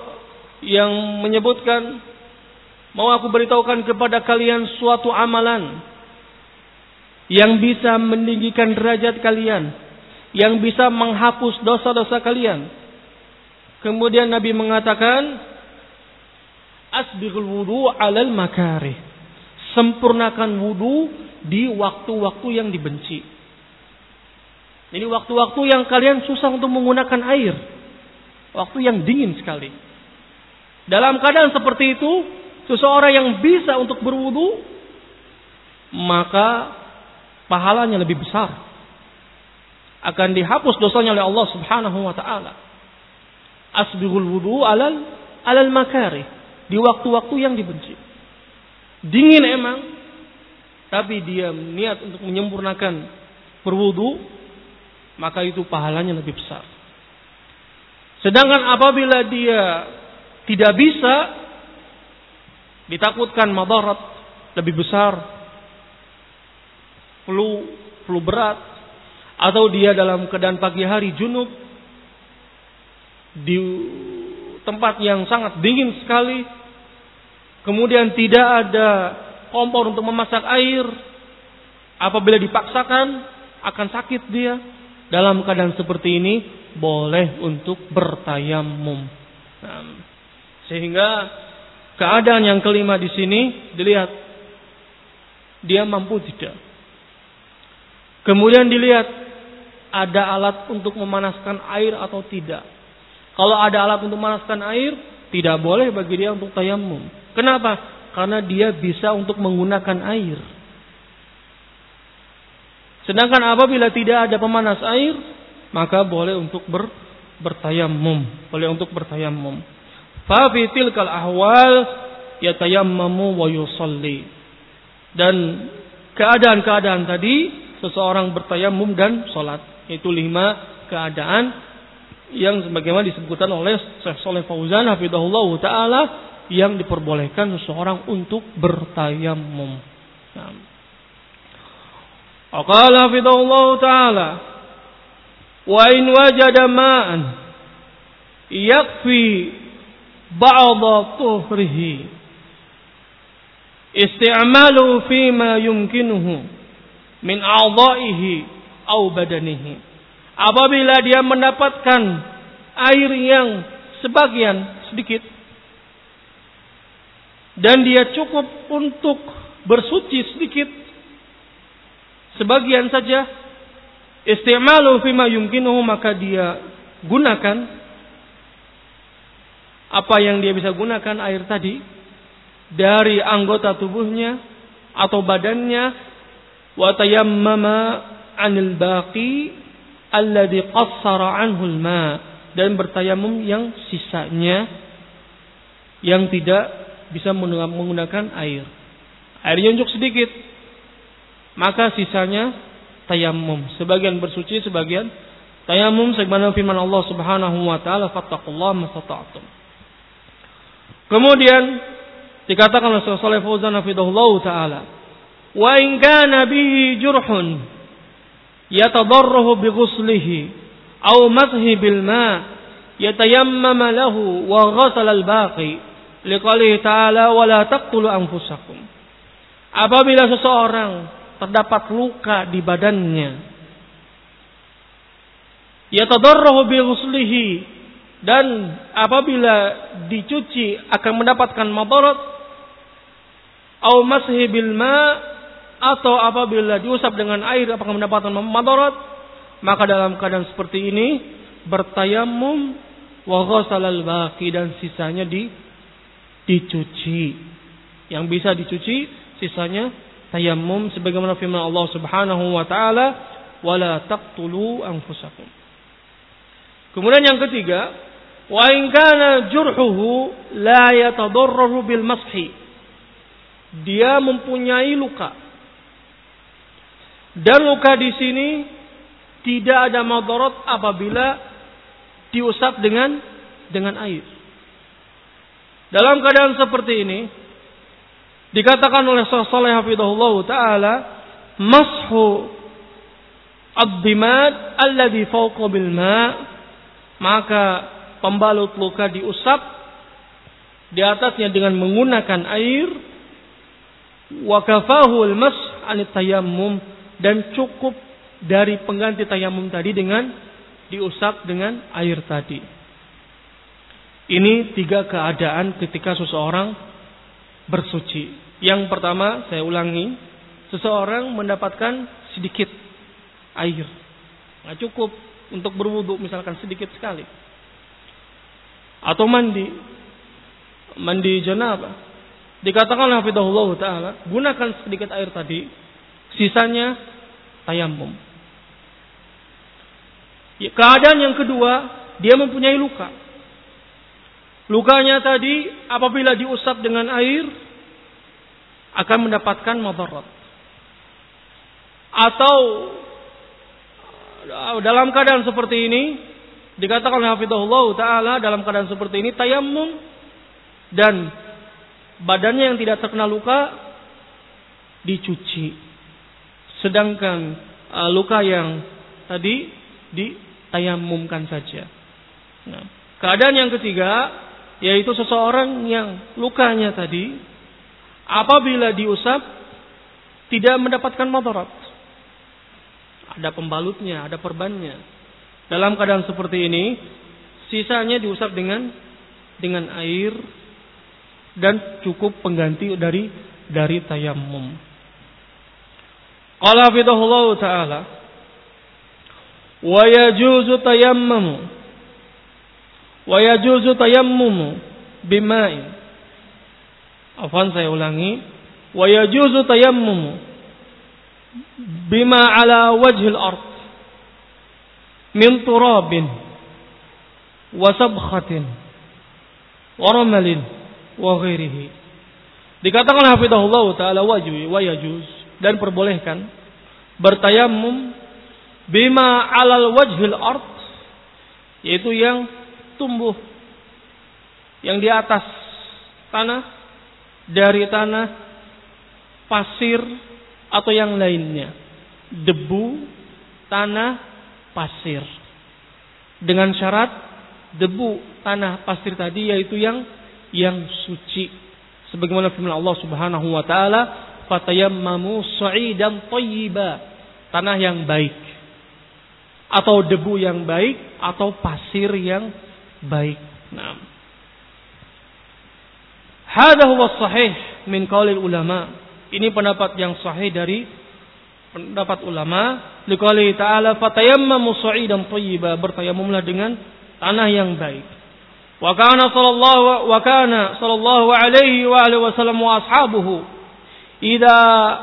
aku beritahukan kepada kalian suatu amalan yang bisa meninggikan derajat kalian, yang bisa menghapus dosa-dosa kalian. Kemudian Nabi mengatakan, asbighul wudu 'alal makarih. Sempurnakan wudu di waktu-waktu yang dibenci. Ini waktu-waktu yang kalian susah untuk menggunakan air. Waktu yang dingin sekali. Dalam keadaan seperti itu, seseorang yang bisa untuk berwudu, maka pahalanya lebih besar. Akan dihapus dosanya oleh Allah Subhanahu wa taala. Asbighul wudu 'alal makarih, di waktu-waktu yang dibenci. Dingin emang, tapi dia niat untuk menyempurnakan berwudu, maka itu pahalanya lebih besar. Sedangkan apabila dia tidak bisa, ditakutkan madarat lebih besar, flu berat, atau dia dalam keadaan pagi hari junub di tempat yang sangat dingin sekali, kemudian tidak ada kompor untuk memasak air, apabila dipaksakan akan sakit dia. Dalam keadaan seperti ini boleh untuk bertayamum. Nah, sehingga keadaan yang kelima di sini dilihat dia mampu tidak. Kemudian dilihat ada alat untuk memanaskan air atau tidak. Kalau ada alat untuk memanaskan air, tidak boleh bagi dia untuk tayamum. Kenapa? Karena dia bisa untuk menggunakan air. Sedangkan apabila tidak ada pemanas air, maka boleh untuk bertayamum. Boleh untuk bertayamum. Fa fi tilkal ahwal yatayammamu wa yusalli. Dan keadaan-keadaan tadi seseorang bertayamum dan salat. Itu 5 keadaan yang sebagaimana disebutkan oleh Syekh Shalih Fauzan hafizahullah taala yang diperbolehkan seseorang untuk bertayamum. Nah. Qala hafizahullah taala, wa in wajada ma'an yakfi ba'dha tuhrihi isti'malu fima yumkinuhu min a'dha'ihi aw badanihi. Apabila dia mendapatkan air yang sebagian sedikit dan dia cukup untuk bersuci sedikit, sebagian saja, isti'malu fima yumkinuhu, maka dia gunakan apa yang dia bisa gunakan air tadi dari anggota tubuhnya atau badannya, wa tayammama 'anil baqi alladhi qassara 'anhu al-ma, dan bertayamum yang sisanya yang tidak bisa menggunakan air. Airnya cukup sedikit, maka sisanya tayamum. Sebagian bersuci, sebagian tayamum, sebagaimana firman Allah Subhanahu wa taala, fattaqullaha mastata'tum. Kemudian dikatakan oleh Syekh Shalih Fauzan hafizahullah taala, wa in kana bihi jurhun yatadarrahu bi ghuslihi aw mashi bil ma yatayammama lahu wa ghasala al baqi liqalihi ta'ala wa la taqtulu anfusakum. Apabila seseorang terdapat luka di badannya, yatadarrahu bi ghuslihi, dan apabila dicuci akan mendapatkan madarat, au mashi bil ma, atau apabila diusap dengan air akan mendapatkan madarat, maka dalam keadaan seperti ini bertayamum wa ghasalal baqi, dan sisanya dicuci. Yang bisa dicuci sisanya tayamum, sebagaimana firman Allah Subhanahu wa taala, wala taqtulu anfusakum. Kemudian yang ketiga, wa in kana jurhuhu la yatadarraru bil mashi dia mempunyai luka. Dan luka di sini tidak ada madarat apabila diusap dengan air. Dalam keadaan seperti ini dikatakan oleh Syekh Shalih hafizahullah taala, mashu ad-dimad alladhi fawqa bil ma', maka pembalut luka diusap di atasnya dengan menggunakan air, wa kafahu al-mash an tayammum, dan cukup dari pengganti tayamum tadi dengan diusap dengan air tadi. Ini 3 keadaan ketika seseorang bersuci. Yang pertama, saya ulangi, seseorang mendapatkan sedikit air, nggak cukup untuk berwudu, misalkan sedikit sekali, atau mandi janabah, dikatakan hafizahullah taala, gunakan sedikit air tadi, sisanya tayamum. Keadaan yang kedua, dia mempunyai luka. Lukanya tadi apabila diusap dengan air akan mendapatkan madarat. Atau dalam keadaan seperti ini dikatakan hafizahullah taala, dalam keadaan seperti ini tayamum dan badannya yang tidak terkena luka dicuci. Sedangkan luka yang tadi ditayamumkan saja. Nah, keadaan yang ketiga yaitu seseorang yang lukanya tadi apabila diusap tidak mendapatkan madarat. Ada pembalutnya, ada perbannya. Dalam keadaan seperti ini, sisanya diusap dengan air dan cukup pengganti dari tayammum. Qala hafizahullah taala, wa yajuzu tayammumu bima'in. Afwan, saya ulangi. Wa yajuzu tayammumu bima ala wajhil ard min turabin wa sabkhatin wa ramalin wa ghairihi. Dikatakan hafizahullah taala wa yajuz, dan perbolehkan bertayamum bima alal wajhil ard, yaitu yang tumbuh yang di atas tanah, dari tanah, pasir atau yang lainnya, debu, tanah, pasir, dengan syarat debu, tanah, pasir tadi yaitu yang suci, sebagaimana firman Allah Subhanahu wa taala, fatayammamu sa'idan thayyiba, tanah yang baik atau debu yang baik atau pasir yang baik. Nah, hadha huwa sahih min qaulil ulama. Ini pendapat yang sahih dari pendapat ulama. Liqauli ta'ala fatayammamu sa'idan thayyiba, bertayamumlah dengan tanah yang baik. Wa kana sallallahu alaihi wa alihi wasallam wa ashabuhu idza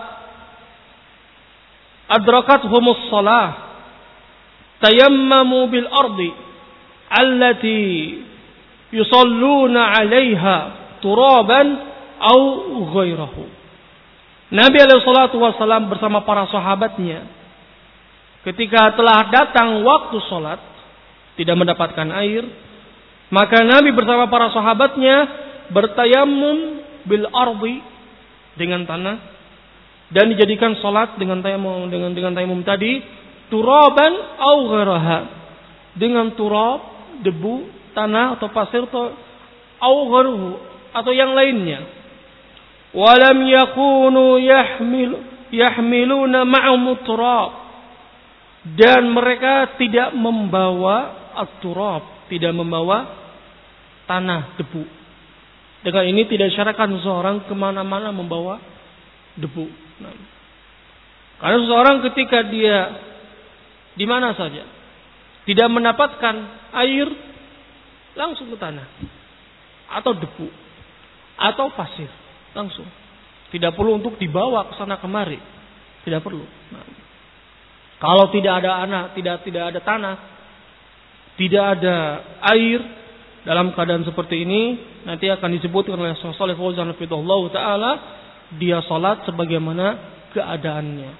adrakathumus shalah tayammamu bil ardi allati yusalluna 'alaiha turaban au ghairahu. Nabi alaihi salatu wasallam bersama para sahabatnya ketika telah datang waktu salat tidak mendapatkan air, maka Nabi bersama para sahabatnya bertayamum bil ardi, dengan tanah, dan dijadikan salat dengan tayamum tadi, turaban au ghairaha, dengan turab, debu, tanah atau pasir, atau ghairuhu, atau yang lainnya. Walam yakunu yahmiluna ma'ahum turab, dan mereka tidak membawa at-turab, tidak membawa tanah, debu. Dengan ini tidak disyaratkan seseorang kemana-mana membawa debu. Nah, karena seseorang ketika dia di mana saja tidak mendapatkan air, langsung ke tanah atau debu atau pasir, langsung. Tidak perlu untuk dibawa ke sana kemari, tidak perlu. Nah, kalau tidak ada tidak ada tanah, tidak ada air, dalam keadaan seperti ini nanti akan disebutkan oleh Syekh Shalih Fauzan hafizahullah taala, dia salat sebagaimana keadaannya.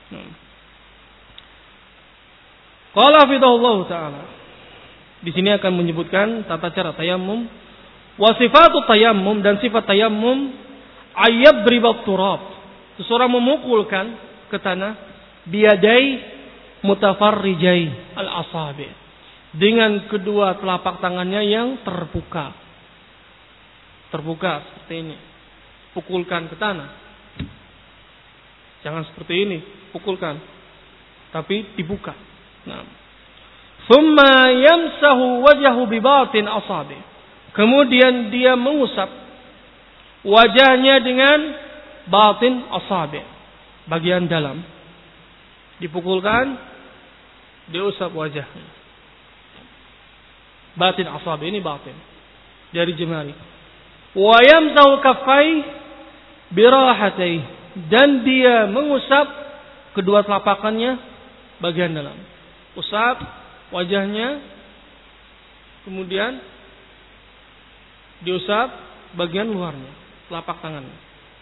Qala hafizahullah taala. Di sini akan menyebutkan tata cara tayammum, wa sifatu tayammum, dan sifat tayammum ayyadribat turab. Seseorang memukulkan ke tanah biyadai mutafarrijai al-asabi, dengan kedua telapak tangannya yang terbuka. Terbuka seperti ini. Pukulkan ke tanah. Jangan seperti ini, pukulkan. Tapi dibuka. Nah. Thumma yamsahu wajhahu bi batin asabi. Kemudian dia mengusap wajahnya dengan batin asabi, bagian dalam. Dipukulkan, diusap wajahnya. Batin asabi, ini batin dari jemari. Wa yamsahu kaffai birahatai, dan dia mengusap kedua telapakannya bagian dalam. Usap wajahnya, kemudian diusap bagian luarnya, telapak tangannya.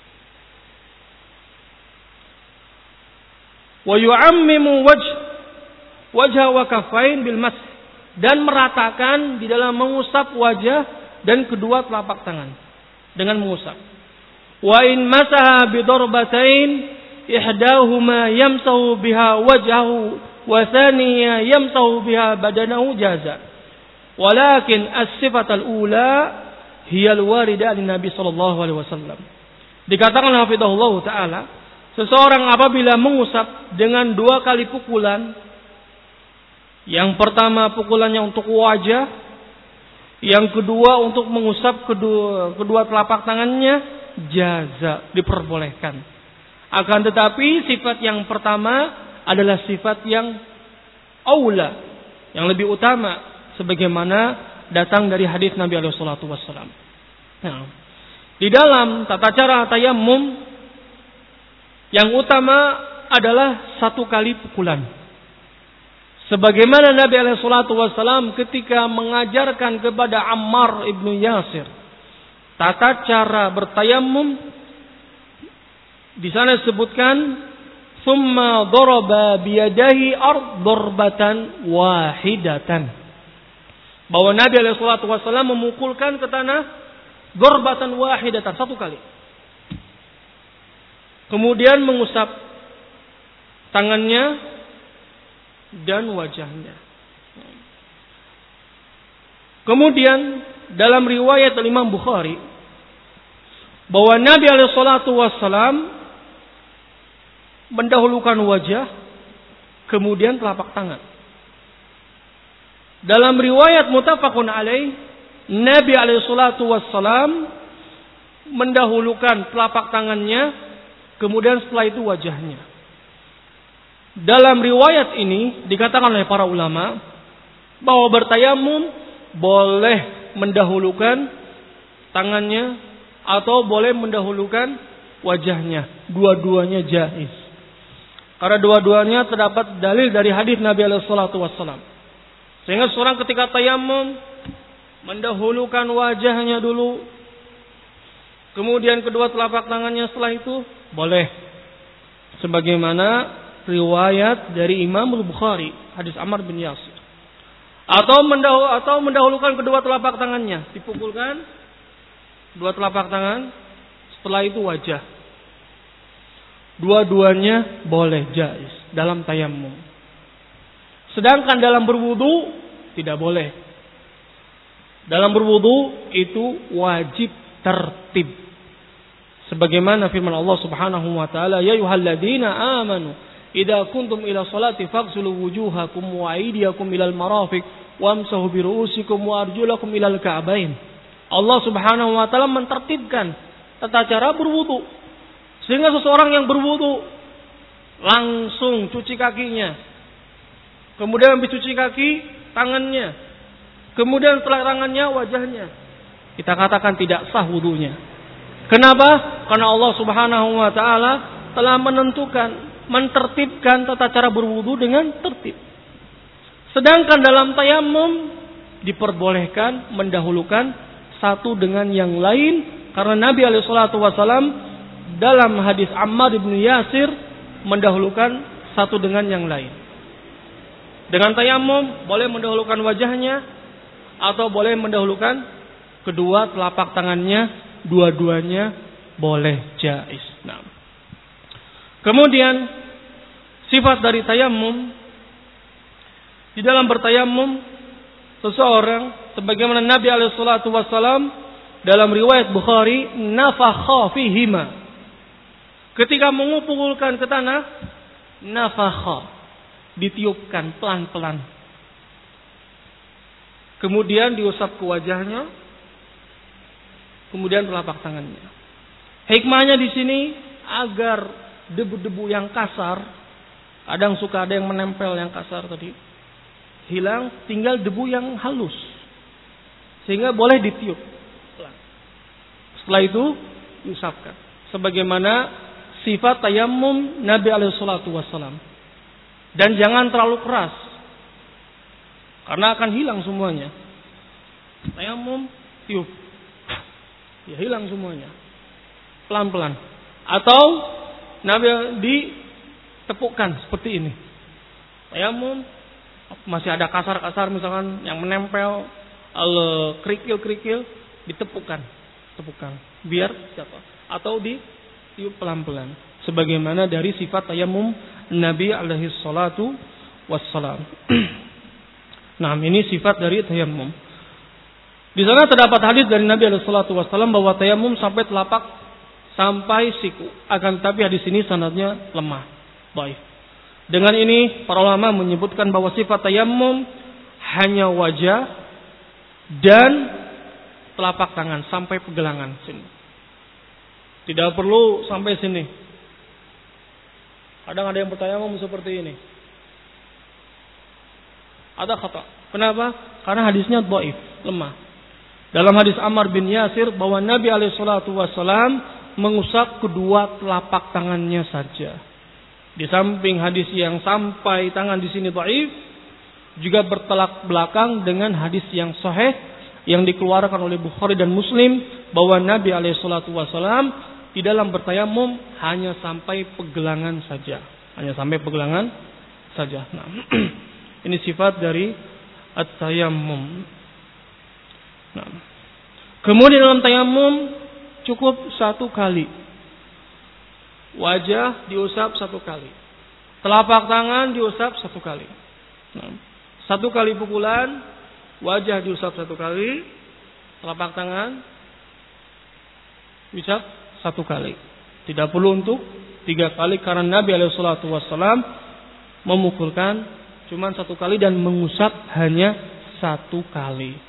Wa yu'ammimu wajha wa kaffain bil mas, dan meratakan di dalam mengusap wajah dan kedua telapak tangan dengan mengusap. Wa in masaha bi darbatain ihdahuma yamsahu biha wajhahu wa thaniya yamsahu biha badanahu jaza. Walakin as-sifat al-ula hiya al-warida an Nabi sallallahu alaihi wasallam. Dikatakan hafizahullah taala, seseorang apabila mengusap dengan dua kali pukulan, yang pertama pukulannya untuk wajah, yang kedua untuk mengusap kedua telapak tangannya, jaza, diperbolehkan. Akan tetapi sifat yang pertama adalah sifat yang aula, yang lebih utama, sebagaimana datang dari hadis Nabi alaihi salatu wassalam. Nah, di dalam tata cara tayammum yang utama adalah satu kali pukulan. Sebagaimana Nabi alaihi salatu wassalam ketika mengajarkan kepada Ammar ibnu Yasir tata cara bertayammum, di sana disebutkan summa daraba biyadahi ard darbatan wahidatan, bahwa Nabi alaihi salatu wasallam memukulkan ke tanah darbatan wahidatan, satu kali. Kemudian mengusap tangannya dan wajahnya. Kemudian dalam riwayat Imam Bukhari bahwa Nabi alaihi salatu wasallam mendahulukan wajah, kemudian telapak tangan. Dalam riwayat muttafaqun alaih, Nabi alaihi salatu wassalam mendahulukan telapak tangannya, kemudian setelah itu wajahnya. Dalam riwayat ini dikatakan oleh para ulama bahwa bertayamum boleh mendahulukan tangannya atau boleh mendahulukan wajahnya. Dua-duanya jaiz. Karena dua-duanya terdapat dalil dari hadis Nabi alaihi salatu wassalam. Sehingga seorang ketika tayammum mendahulukan wajahnya dulu, kemudian kedua telapak tangannya setelah itu, boleh. Sebagaimana riwayat dari Imam Bukhari, hadis Ammar bin Yasir. Atau mendahulukan kedua telapak tangannya, dipukulkan dua telapak tangan, setelah itu wajah. Dua-duanya boleh jaiz dalam tayammum. Sedangkan dalam berwudu tidak boleh. Dalam berwudu itu wajib tertib. Sebagaimana firman Allah Subhanahu wa taala, ya ayyuhalladzina amanu idza kuntum ila sholati faghsilu wujuhakum wa aydiyakum ilal marafiq wamsahu bi ru'usikum wa arjulakum ilal ka'bain. Allah Subhanahu wa taala mentertibkan tata cara berwudu. Sehingga seseorang yang berwudu langsung cuci kakinya. Kemudian habis cuci kaki, tangannya. Kemudian setelah tangannya, wajahnya. Kita katakan tidak sah wudunya. Kenapa? Karena Allah Subhanahu wa taala telah menentukan, mentertibkan tata cara berwudu dengan tertib. Sedangkan dalam tayammum diperbolehkan mendahulukan satu dengan yang lain, karena Nabi alaihi salatu wasallam dalam hadis Ammar bin Yasir mendahulukan satu dengan yang lain. Dengan tayamum boleh mendahulukan wajahnya atau boleh mendahulukan kedua telapak tangannya, dua-duanya boleh, jaiz. Nah. Kemudian sifat dari tayamum, di dalam bertayamum seseorang sebagaimana Nabi alaihi salatu wasallam dalam riwayat Bukhari nafakha fihima. Ketika mengumpulkan ke tanah, nafakha, ditiupkan pelan-pelan. Kemudian diusap ke wajahnya, kemudian telapak tangannya. Hikmahnya di sini agar debu-debu yang kasar, kadang suka ada yang menempel yang kasar tadi, hilang, tinggal debu yang halus. Sehingga boleh ditiup. Setelah itu diusapkan. Sebagaimana sifat tayamum Nabi alaihi salatu wassalam. Dan jangan terlalu keras, karena akan hilang semuanya. Tayamum, tiup, ya hilang semuanya. Pelan-pelan. Atau Nabi ditepukkan seperti ini. Tayamum masih ada kasar-kasar misalkan yang menempel, kerikil-kerikil, ditepukkan, biar jatuh. Atau ditiup pelan-pelan. Sebagaimana dari sifat tayamum Nabi alaihi salatu wassalam. Nah, ini sifat dari tayamum. Di sana terdapat hadis dari Nabi alaihi salatu wassalam bahwa tayamum sampai telapak sampai siku. Akan tetapi hadis ini sanadnya lemah, dhaif. Dengan ini para ulama menyebutkan bahwa sifat tayamum hanya wajah dan telapak tangan sampai pergelangan sini. Tidak perlu sampai sini. Kadang ada yang bertayamum seperti ini. Ada khata. Kenapa? Karena hadisnya dhaif, lemah. Dalam hadis Ammar bin Yasir bahwa Nabi alaihi salatu wasallam mengusap kedua telapak tangannya saja. Di samping hadis yang sampai tangan di sini dhaif, juga bertolak belakang dengan hadis yang sahih yang dikeluarkan oleh Bukhari dan Muslim bahwa Nabi alaihi salatu wasallam di dalam bertayamum hanya sampai pergelangan saja. Hanya sampai pergelangan saja. Nah, ini sifat dari at-tayammum. Nah, kemudian dalam tayamum cukup satu kali. Wajah diusap satu kali. Telapak tangan diusap satu kali. Nah, satu kali pukulan, wajah diusap satu kali, telapak tangan diusap satu kali. Tidak perlu untuk 3 kali karena Nabi alaihi salatu wassalam memukulkan cuma satu kali dan mengusap hanya satu kali.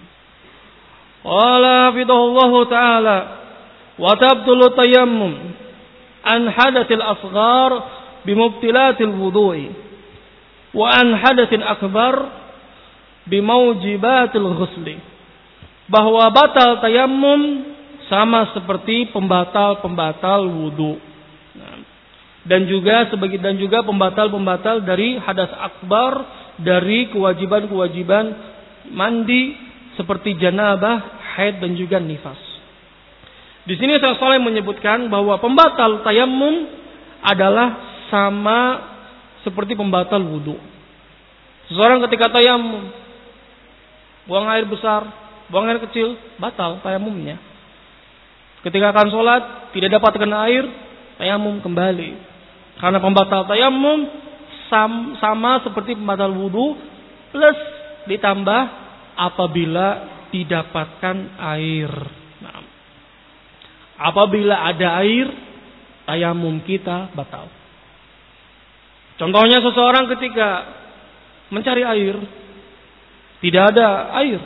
Qala hafidhahullahu ta'ala wa tabtulu tayammum an hadatsil asghar bimubtilatil wudu'i wa an hadatsin akbar bimaujibatil ghusli. Bahwa batal tayammum sama seperti pembatal-pembatal wudu. Dan juga pembatal-pembatal dari hadas akbar, dari kewajiban-kewajiban mandi seperti janabah, haid dan juga nifas. Di sini Syekh Shalih menyebutkan bahwa pembatal tayammum adalah sama seperti pembatal wudu. Seseorang ketika tayammum buang air besar, buang air kecil, batal tayammumnya. Ketika akan sholat tidak dapat kena air, tayamum kembali. Karena pembatal tayamum sama seperti pembatal wudu plus ditambah apabila didapatkan air. Nah, apabila ada air, tayamum kita batal. Contohnya seseorang ketika mencari air, tidak ada air,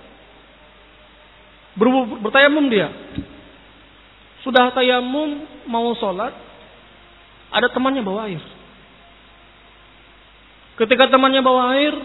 bertayamum dia. Sudah tayamum mau sholat, ada temannya bawa air. Ketika temannya bawa air,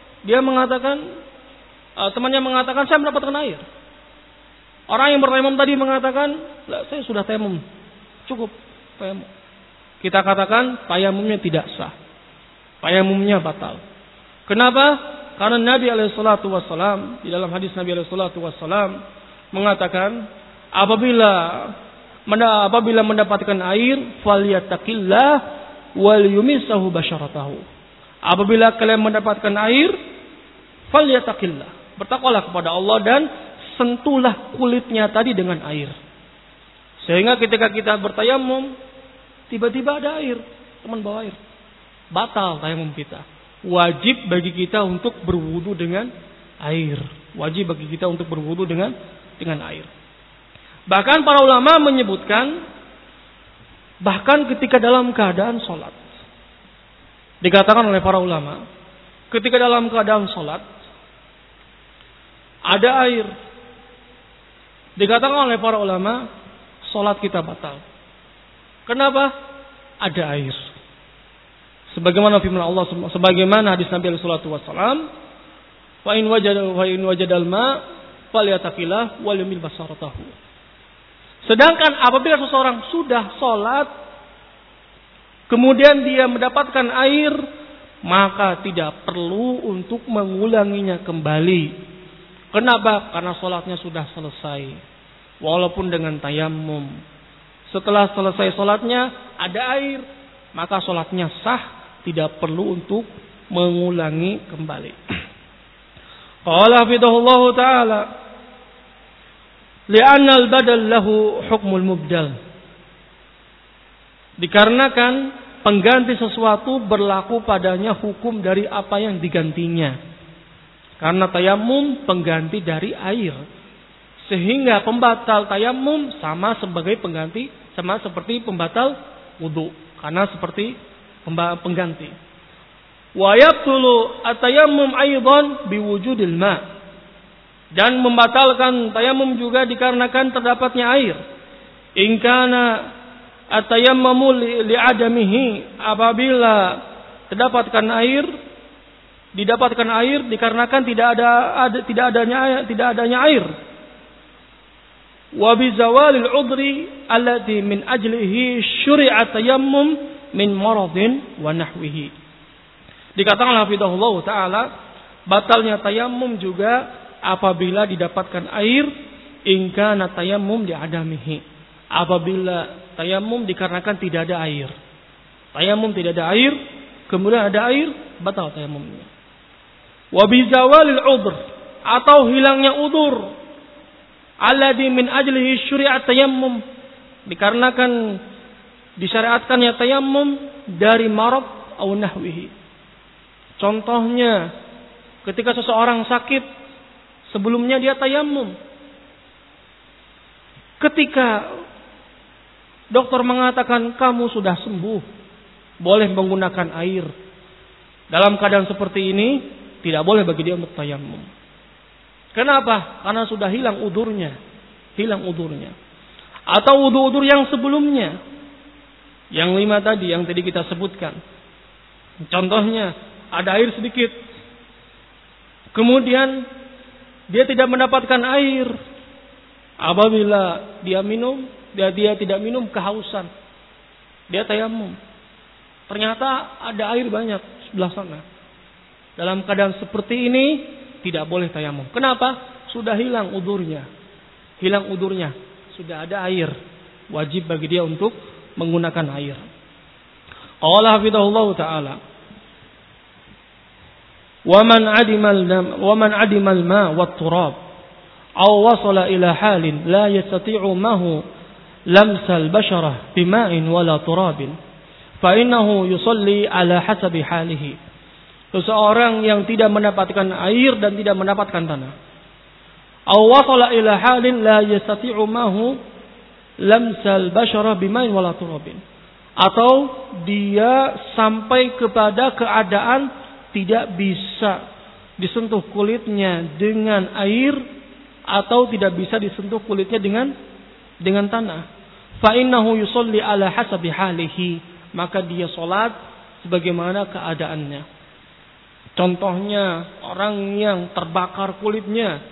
temannya mengatakan saya mendapatkan air. Orang yang bertayamum tadi mengatakan, saya sudah tayamum, cukup tayamum. Kita katakan tayamumnya tidak sah, tayamumnya batal. Kenapa? Karena Nabi alaihi salatu wassalam di dalam hadis Nabi alaihi salatu wassalam mengatakan apabila apabila mendapatkan air, falyattaqillah wal yumissahu basyaratahu. Apabila kalian mendapatkan air, falyattaqillah, bertakwalah kepada Allah dan sentuhlah kulitnya tadi dengan air. Sehingga ketika kita bertayamum, tiba-tiba ada air, teman bawa air, batal tayamum kita. Wajib bagi kita untuk berwudu dengan air. Wajib bagi kita untuk berwudu dengan air. Bahkan para ulama menyebutkan, bahkan ketika dalam keadaan sholat, dikatakan oleh para ulama, ketika dalam keadaan sholat ada air, dikatakan oleh para ulama, sholat kita batal. Kenapa? Ada air. Sebagaimana firman Allah, sebagaimana hadis Nabi sallallahu alaihi wasallam, wa in wajadal ma falyattaqillah wal yumil basaratahu. Sedangkan apabila seseorang sudah sholat, kemudian dia mendapatkan air, maka tidak perlu untuk mengulanginya kembali. Kenapa? Karena sholatnya sudah selesai, walaupun dengan tayammum. Setelah selesai sholatnya ada air, maka sholatnya sah, tidak perlu untuk mengulangi kembali. Qala hafidhahullah ta'ala, li'anna al-badal lahu hukmul mubdal. Dikarenakan pengganti sesuatu berlaku padanya hukum dari apa yang digantinya. Karena tayamum pengganti dari air, sehingga pembatal tayamum sama seperti pembatal wudu, karena seperti pengganti. Wa yabtulu at-tayammum aidan biwujudil ma'. Dan membatalkan tayamum juga dikarenakan terdapatnya air. In kana at-tayammumu li'adamihi, apabila didapatkan air dikarenakan tidak adanya air. Wa bi zawalil udri allati min ajlihi syuri'a tayammum min maradin wa nahwihi. Dikatakan hafizahullah ta'ala, batalnya tayamum juga apabila didapatkan air, in kana tayammum li'adamihi, apabila tayamum dikarenakan tidak ada air. Tayamum tidak ada air, kemudian ada air, batal tayamumnya. Wa bi zawalil udhr, atau hilangnya udzur, alladzi min ajlihi syuri'at tayammum, dikarenakan disyariatkannya tayamum dari marad atau nahwihi. Contohnya, ketika seseorang sakit, sebelumnya dia tayamum. Ketika dokter mengatakan kamu sudah sembuh, boleh menggunakan air. Dalam keadaan seperti ini, tidak boleh bagi dia untuk tayamum. Kenapa? Karena sudah hilang udurnya. Atau udur-udur yang sebelumnya. Yang 5 tadi, yang tadi kita sebutkan. Contohnya, ada air sedikit, kemudian dia tidak mendapatkan air. Apabila dia tidak minum, kehausan, dia tayamum. Ternyata ada air banyak sebelah sana. Dalam keadaan seperti ini tidak boleh tayamum. Kenapa? Sudah hilang udurnya. Sudah ada air. Wajib bagi dia untuk menggunakan air. Qala hafizahullah ta'ala, ومن عدم الماء والتراب أو وصل إلى حال لا يستطيع معه لمس البشرة بماء ولا تراب فإنه يصلي على حسب حاله. Seseorang yang tidak mendapatkan air dan tidak mendapatkan tanah, أو وصل إلى حال لا يستطيع معه لمس البشرة بماء ولا تراب, atau dia sampai kepada keadaan tidak bisa disentuh kulitnya dengan air, atau tidak bisa disentuh kulitnya dengan tanah. Fa innahu yusalli ala hasabi halihi, maka dia salat sebagaimana keadaannya. Contohnya, orang yang terbakar kulitnya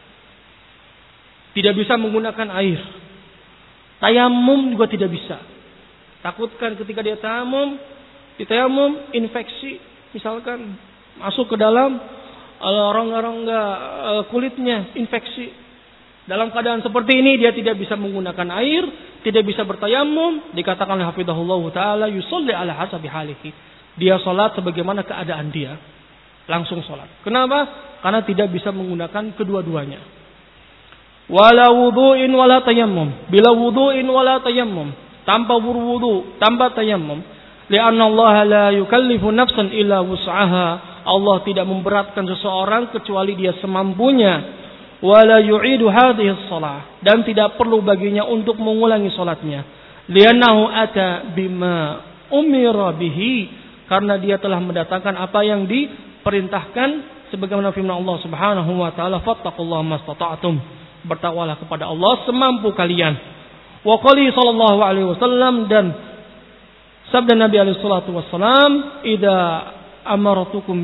tidak bisa menggunakan air, tayamum juga tidak bisa. Takutkan ketika dia tayamum infeksi, misalkan masuk ke dalam rongga-rongga kulitnya, infeksi. Dalam keadaan seperti ini dia tidak bisa menggunakan air, tidak bisa bertayamum, dikatakan oleh hafizahullah taala yusolli ala hasabi halihi. Dia salat sebagaimana keadaan dia. Langsung salat. Kenapa? Karena tidak bisa menggunakan kedua-duanya. Wala wudu'in wala tayammum. Bila wudu'in wala tayammum. Tanpa berwudu, tanpa tayammum. Lianna Allah la yukallifu nafsan illa wus'aha. Allah tidak memberatkan seseorang kecuali dia semampunya. Wala yu'idu hadhihi shalah, dan tidak perlu baginya untuk mengulangi salatnya. Li'annahu ata bima umira bihi, karena dia telah mendatangkan apa yang diperintahkan sebagaimana firman Allah Subhanahu wa taala, fattaqullaha mastata'tum. Bertakwalah kepada Allah semampu kalian. Wa qali sallallahu alaihi wasallam, dan sabda Nabi alaihi salatu wasallam, idza amartukum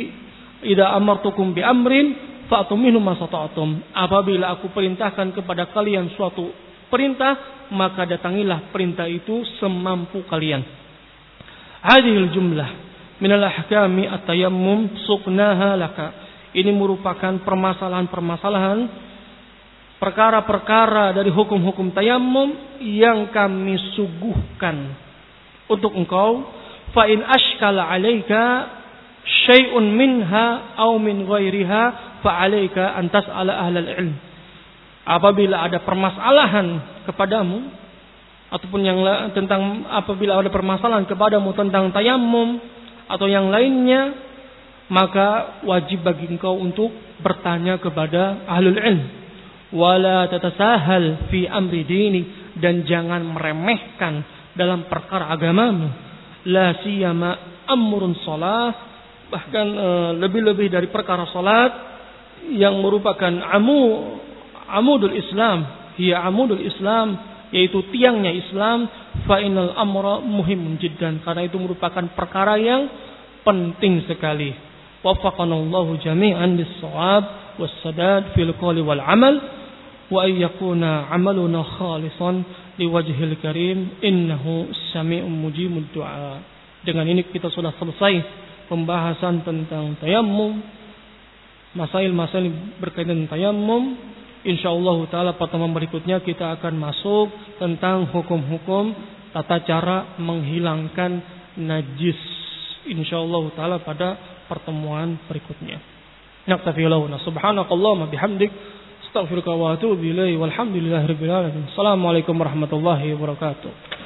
bi amrin fa'tu minhu masata'tum. Apabila aku perintahkan kepada kalian suatu perintah, maka datangilah perintah itu semampu kalian. Hadhil jumlah min al-ahkami at-tayammum suqnaha laka. Ini merupakan permasalahan-permasalahan, perkara-perkara dari hukum-hukum tayammum yang kami suguhkan untuk engkau. Fa in ashkala 'alaika syai'un minha aw min ghairiha fa'alaika an tas'ala ahlal ilm. Apabila ada permasalahan kepadamu ataupun apabila ada permasalahan kepadamu tentang tayammum atau yang lainnya, maka wajib bagi engkau untuk bertanya kepada ahlul ilm. Wala tatasahal fi amri dini, dan jangan meremehkan dalam perkara agamamu. La siyama amrun shalah, bahkan lebih-lebih dari perkara salat yang merupakan amudul Islam, hiya amudul Islam, yaitu tiangnya Islam. Fa innal amra muhimun jiddan, karena itu merupakan perkara yang penting sekali. Waffaqanallahu jami'an bis-shawab was-sadad fil qawli wal amal, wa ay yakuna amaluna khalisan liwajhil karim innahu sami'un mujibud du'a. Dengan ini kita sudah selesai pembahasan tentang tayammum, masail-masail berkaitan dengan tayammum. Insyaallah taala pertemuan berikutnya kita akan masuk tentang hukum-hukum tata cara menghilangkan najis. Insyaallah taala pada pertemuan berikutnya. Naktafi lahuna subhanakallahumma bihamdik astaghfiruka wa atubu ilaihi walhamdulillahirabbil alamin. Assalamualaikum warahmatullahi wabarakatuh.